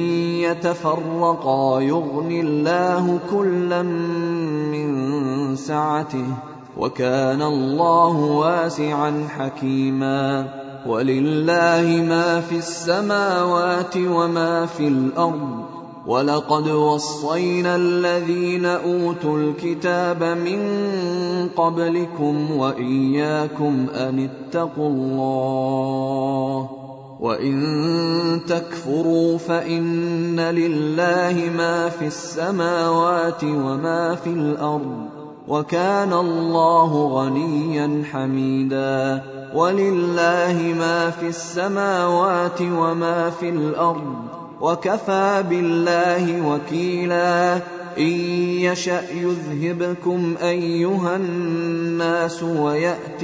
يتفرقا يغن الله كلا من سعته وكان الله واسعا حكيما ولله ما في السماوات وما في الأرض ولقد وصينا الذين أوتوا الكتاب من قبلكم وإياكم أن اتقوا الله وإن تكفروا فإن لله ما في السماوات وما في الأرض وكان الله غنيا حميدا ولله ما في السماوات وما في الأرض وكفى بالله وكيلا إن يشأ يذهبكم أيها الناس ويأت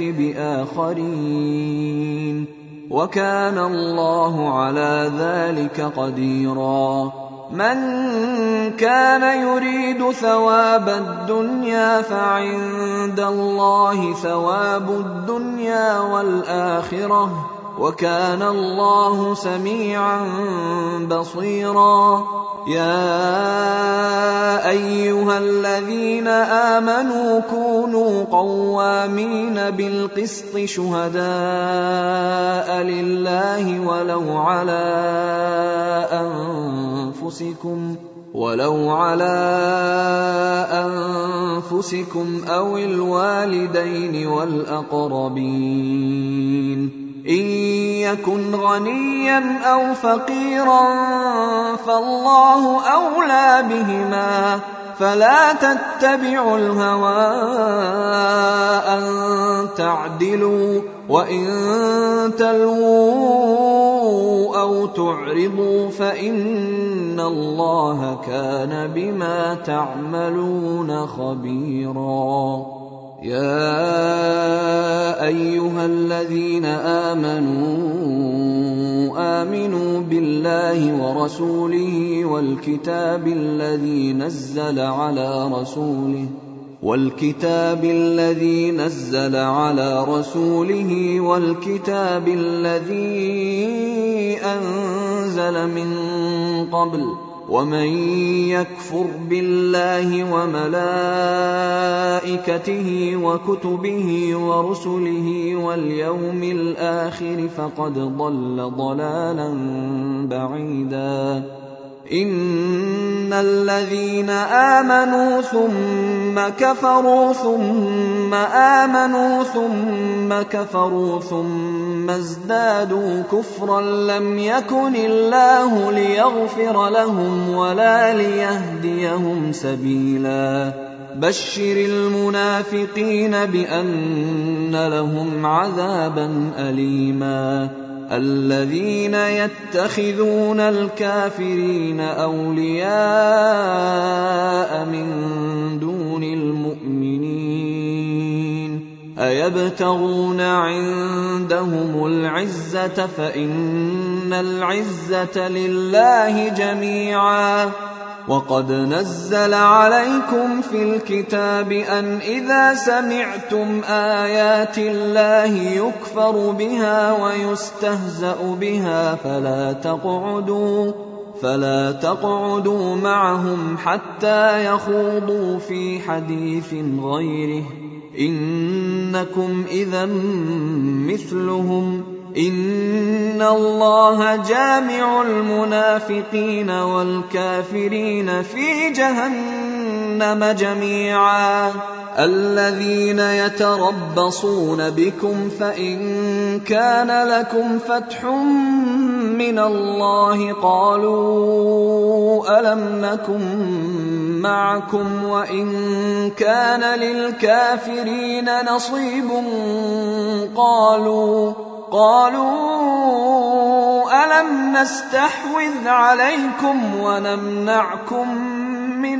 بآخرين وكان الله على ذلك قديرا من كان يريد ثواب الدنيا فعند الله ثواب الدنيا والآخرة وكان الله سميعا بصيرا يا أيها الذين آمنوا كونوا قوامين بالقسط شهداء لله ولو على أنفسكم ولو على أنفسكم أو الوالدين والأقربين إن يكن غنيا أو فقيرا فالله أولى بهما فلا تتبعوا الهوى أن تعدلوا وإن تلووا أو تعرضوا فإن الله كان بما تعملون خبيرا يا أيها الذين آمنوا آمنوا بالله ورسوله والكتاب الذي نزل على رسوله والكتاب الذي نزل على رسوله والكتاب الذي أنزل من قبل ومن يكفر بالله وملائكته وكتبه ورسله واليوم الآخر فقد ضل ضلالا بعيدا إن الذين آمنوا ثم كفروا ثم آمنوا ثم كفروا ثم ازدادوا كفرا لم يكن الله ليغفر لهم ولا ليهديهم سبيلا بشر المنافقين بأن لهم عذابا أليما الذين يتخذون الكافرين أولياء من دون المؤمنين أيبتغون عندهم العزة فإن العزة لله جميعا وقد نزل عليكم في الكتاب أن إذا سمعتم آيات الله يكفر بها ويستهزأ بها فلا تقعدوا فلا تقعدوا معهم حتى يخوضوا في حديث غيره إنكم إذا مثلهم إن الله جامع المنافقين والكافرين في جهنم جميعا الذين يتربصون بكم فإن كان لكم فتح من الله قالوا ألم نكن معكم وإن كان للكافرين نصيب قالوا قالوا ألم نستحوذ عليكم ونمنعكم من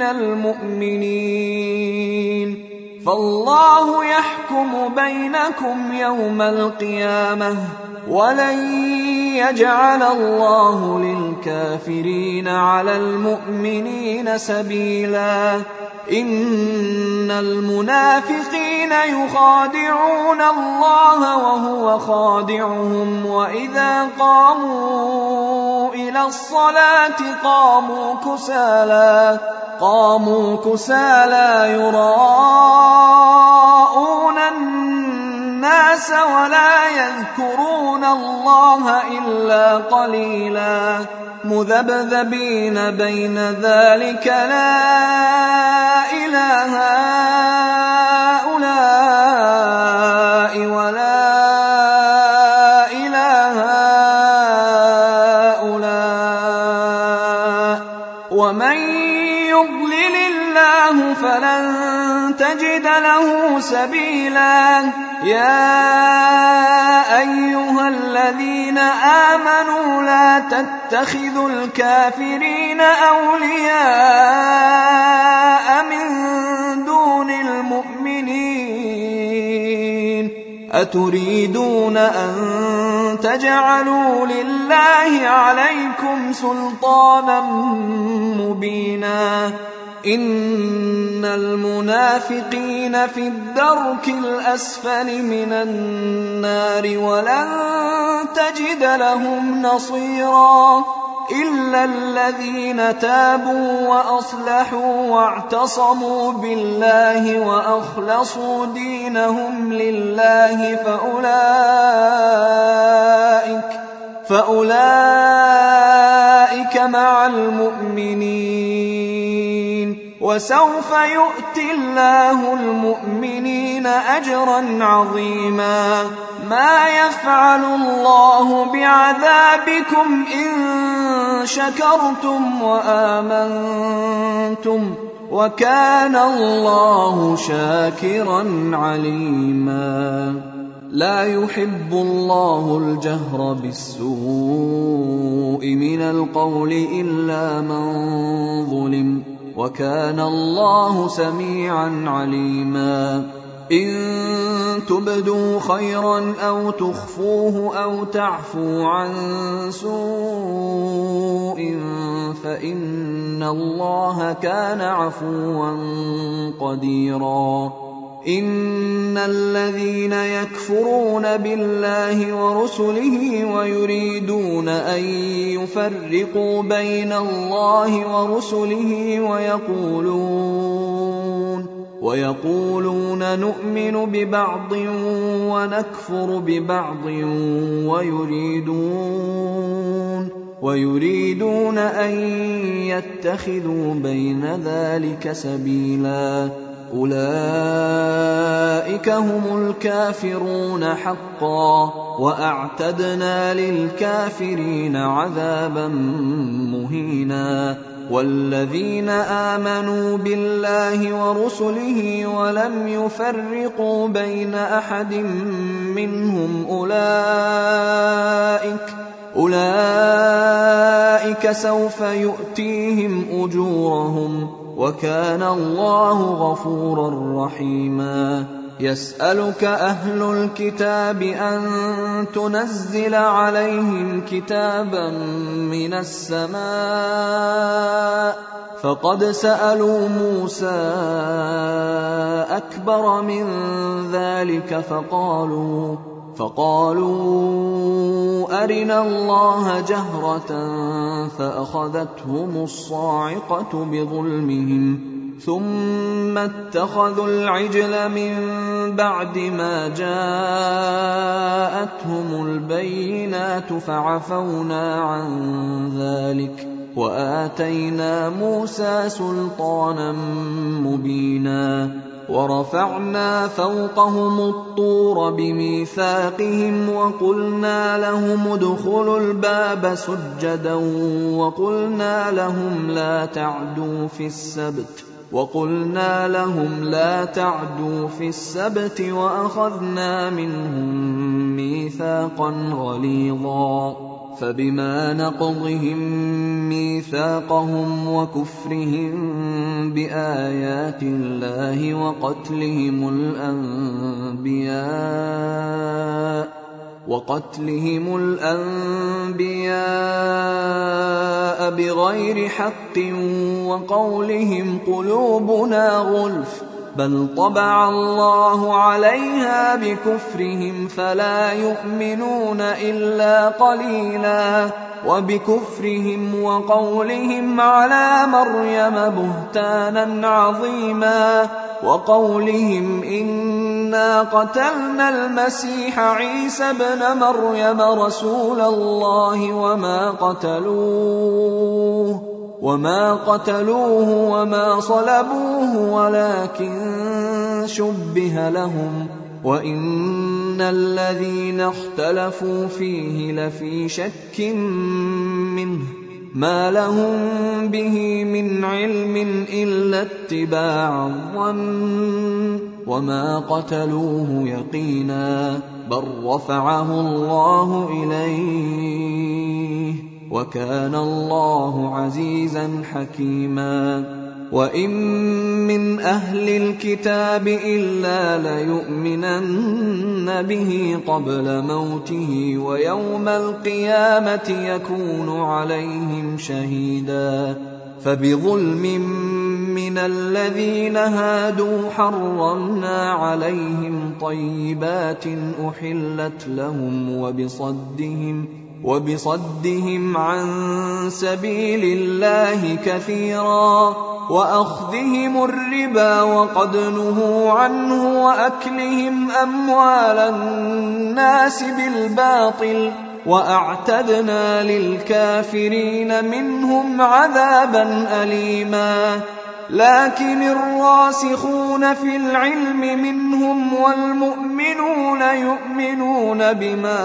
المؤمنين فالله يحكم بينكم يوم القيامة ولن يجعل الله للكافرين على المؤمنين سبيلا إن المنافقين يخادعون الله وهو خادعهم وإذا قاموا إلى الصلاة قاموا كسالى قاموا كسالى يراءون الناس ولا يذكرون الله إلا قليلا مذبذبين بين ذلك لا إله هؤلاء ولا إله هؤلاء ومن يضلل الله فلن تجد له سبيلا يا أيها الذين آمنوا لا تتخذوا الكافرين أولياء من دون المؤمنين أتريدون أن تجعلوا لله عليكم سلطانا مبينا إن المنافقين في الدرك الأسفل من النار ولن تجد لهم نصيرا إلا الذين تابوا وأصلحوا واعتصموا بالله وأخلصوا دينهم لله فأولئك فأولئك مع المؤمنين وسوف يؤتي الله المؤمنين أجرا عظيما ما يفعل الله بعذابكم إن شكرتم وآمنتم وكان الله شاكرا عليما لا يحب الله الجهر بالسوء من القول إلا من ظلم وكان الله سميعا عليما إن تبدوا خيرا أو تخفوه أو تعفوا عن سوء فإن الله كان عفوا قديرا إن الذين يكفرون بالله ورسله ويريدون أن يفرقوا بين الله ورسله ويقولون ويقولون نؤمن ببعض ونكفر ببعض ويريدون ويريدون أن يتخذوا بين ذلك سبيلا أولئك هم الكافرون حقا وأعتدنا للكافرين عذابا مهينا والذين آمنوا بالله ورسله ولم يفرقوا بين أحد منهم أولئك أولئك سوف يؤتيهم أجورهم وكان الله غفورا رحيما يسألك أهل الكتاب أن تنزل عليهم كتابا من السماء فقد سألوا موسى أكبر من ذلك فقالوا فقالوا أرنا الله جهرة فأخذتهم الصاعقة بظلمهم ثم اتخذوا العجل من بعد ما جاءتهم البينات فعفونا عن ذلك وآتينا موسى سلطانا مبينا ورفعنا فوقهم الطور بميثاقهم وقلنا لهم ادخلوا الباب سجدا وقلنا لهم لا تعدوا في السبت وقلنا لهم لا تعدوا في السبت وأخذنا منهم ميثاقا غليظا فبما نقضهم ميثاقهم وكفرهم بآيات الله وقتلهم الأنبياء وقتلهم الأنبياء بغير حق وقولهم قلوبنا غلف بل طبع الله عليها بكفرهم فلا يؤمنون إلا قليلا وبكفرهم وقولهم على مريم بهتانا عظيما وقولهم إنا قتلنا المسيح عيسى ابن مريم رسول الله وما قتلوه وما قتلوه وما صلبوه ولكن شبه لهم وإن الذين اختلفوا فيه لفي شك منه ما لهم به من علم إلا اتباع الظن وما قتلوه يقينا بل رفعه الله إليه وكان الله عزيزا حكيما وإن من أهل الكتاب إلا ليؤمنن به قبل موته ويوم القيامة يكون عليهم شهيدا فبظلم من الذين هادوا حرمنا عليهم طيبات أحلت لهم وبصدهم وبصدهم عن سبيل الله كثيرا وأخذهم الربا وقد نهوا عنه وأكلهم أموال الناس بالباطل وأعتدنا للكافرين منهم عذابا أليما لكن الراسخون في العلم منهم والمؤمنون يؤمنون بما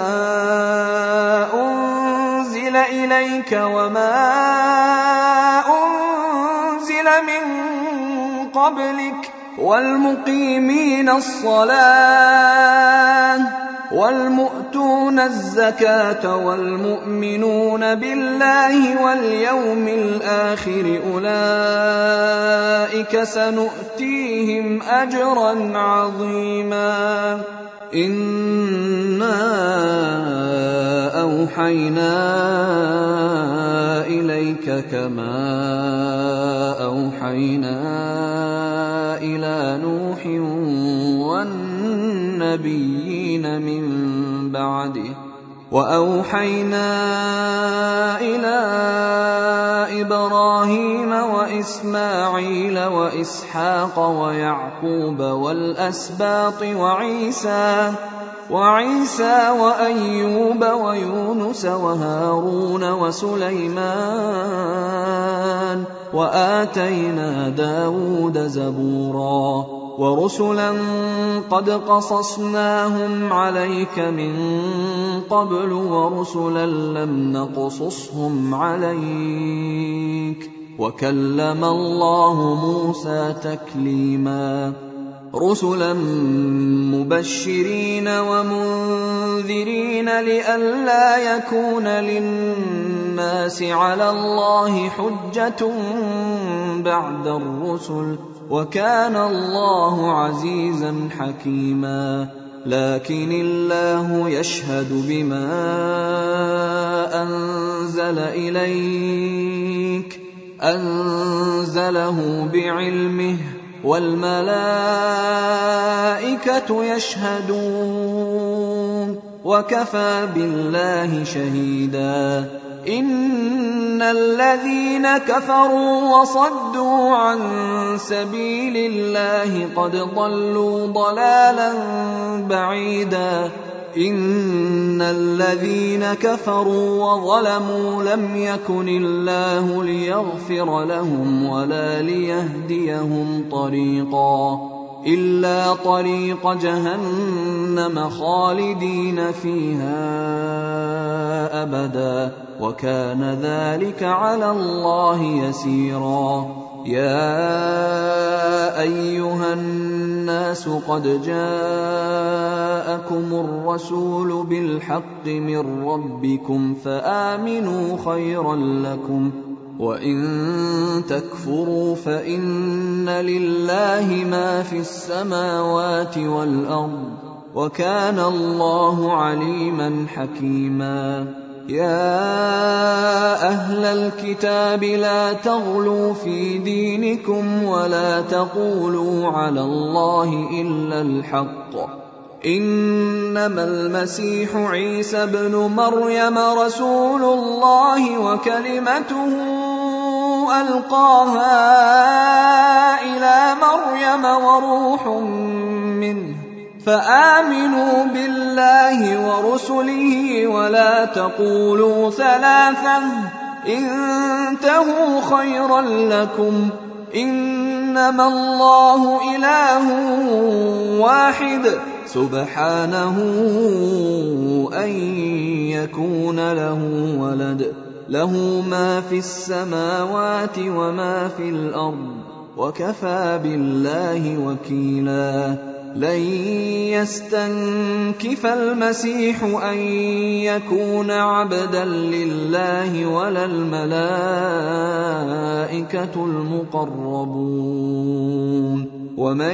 أنزل إليك وما أنزل من قبلك والمقيمين الصلاة والمؤتون الزكاة والمؤمنون بالله واليوم الآخر أولئك سنؤتيهم أجرا عظيما إنا أوحينا إليك كما أوحينا إلى نوح النبيين من بعده. وأوحينا إلى إبراهيم وإسماعيل وإسحاق ويعقوب والأسباط وعيسى وعيسى وأيوب ويونس وهارون وسليمان وآتينا داود زبورا ورسلا قد قصصناهم عليك من قبل ورسلا لم نقصصهم عليك وكلم الله موسى تكليما رسلا مبشرين ومنذرين لئلا يكون للناس على الله حجة بعد الرسل وكان الله عزيزا حكيما. لكن الله يشهد بما أنزل إليك أنزله بعلمه والملائكة يشهدون وكفى بالله شهيدا. إن الذين كفروا وصدوا عن سبيل الله قد ضلوا ضلالا بعيدا. إن الذين كفروا وظلموا لم يكن الله ليغفر لهم ولا ليهديهم طريقا إلا طريق جهنم خالدين فيها أبدا وكان ذلك على الله يسيرا. يا أيها الناس قد جاءكم الرسول بالحق من ربكم فآمنوا خيرا لكم وإن تكفروا فإن لله ما في السماوات والأرض وكان الله عليما حكيما. يا أهل الكتاب لا تغلوا في دينكم ولا تقولوا على الله إلا الحق إنما المسيح عيسى ابن مريم رسول الله وكلمته ألقاها إلى مريم وروح منه فآمنوا بالله ورسله ولا تقولوا ثلاثة انتهوا خيرا لكم إنما الله إله واحد سبحانه أن يكون له ولد له ما في السماوات وما في الأرض وكفى بالله وكيلا. لن يستنكف المسيح أن يكون عبدا لله ولا الملائكة المقربون ومن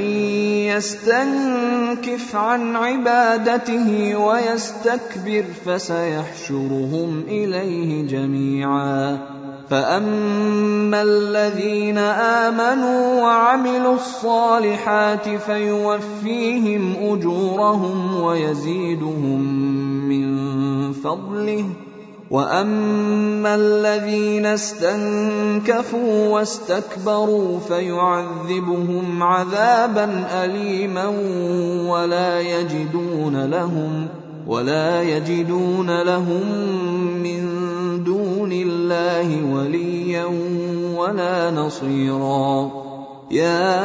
يستنكف عن عبادته ويستكبر فسيحشرهم إليه جميعا. فأما الذين آمنوا وعملوا الصالحات فيوفيهم أجورهم ويزيدهم من فضله وأما الذين استنكفوا واستكبروا فيعذبهم عذابا أليما ولا يجدون لهم ولا يجدون لهم من دون الله وليا ولا نصيرا. يا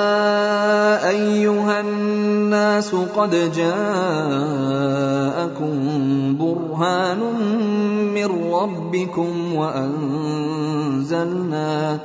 أيها الناس قد جاءكم برهان من ربكم وأنزلنا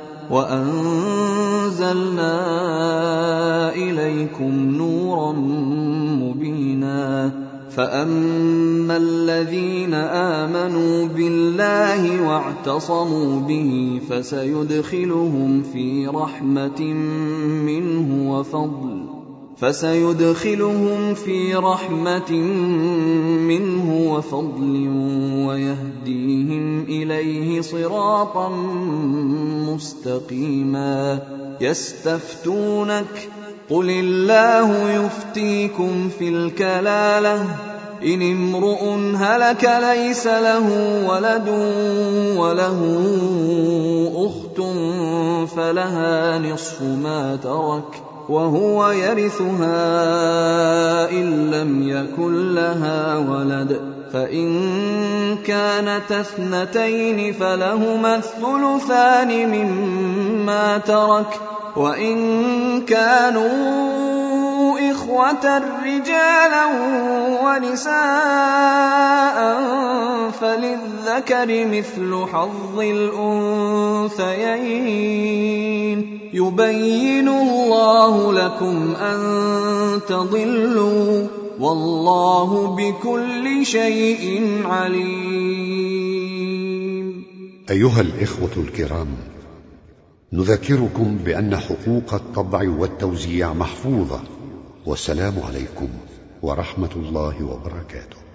وأنزلنا إليكم نورا مبينا. فأما الذين آمنوا بالله واعتصموا به فسيدخلهم في رحمة منه وفضل فسيدخلهم في رحمة منه وفضل ويهديهم إليه صراطا مستقيما. يستفتونك قل الله يفتيكم في الكلالة إن امرؤ هلك ليس له ولد وله أخت فلها نصف ما ترك وهو يرثها إن لم يكن لها ولد فإن كانت اثنتين فلهما الثلثان مما ترك وإن كانوا إخوة رجالا ونساء فللذكر مثل حظ الأنثيين يبين الله لكم أن تضلوا والله بكل شيء عليم. أيها الإخوة الكرام، نذكركم بأن حقوق الطبع والتوزيع محفوظة، والسلام عليكم ورحمة الله وبركاته.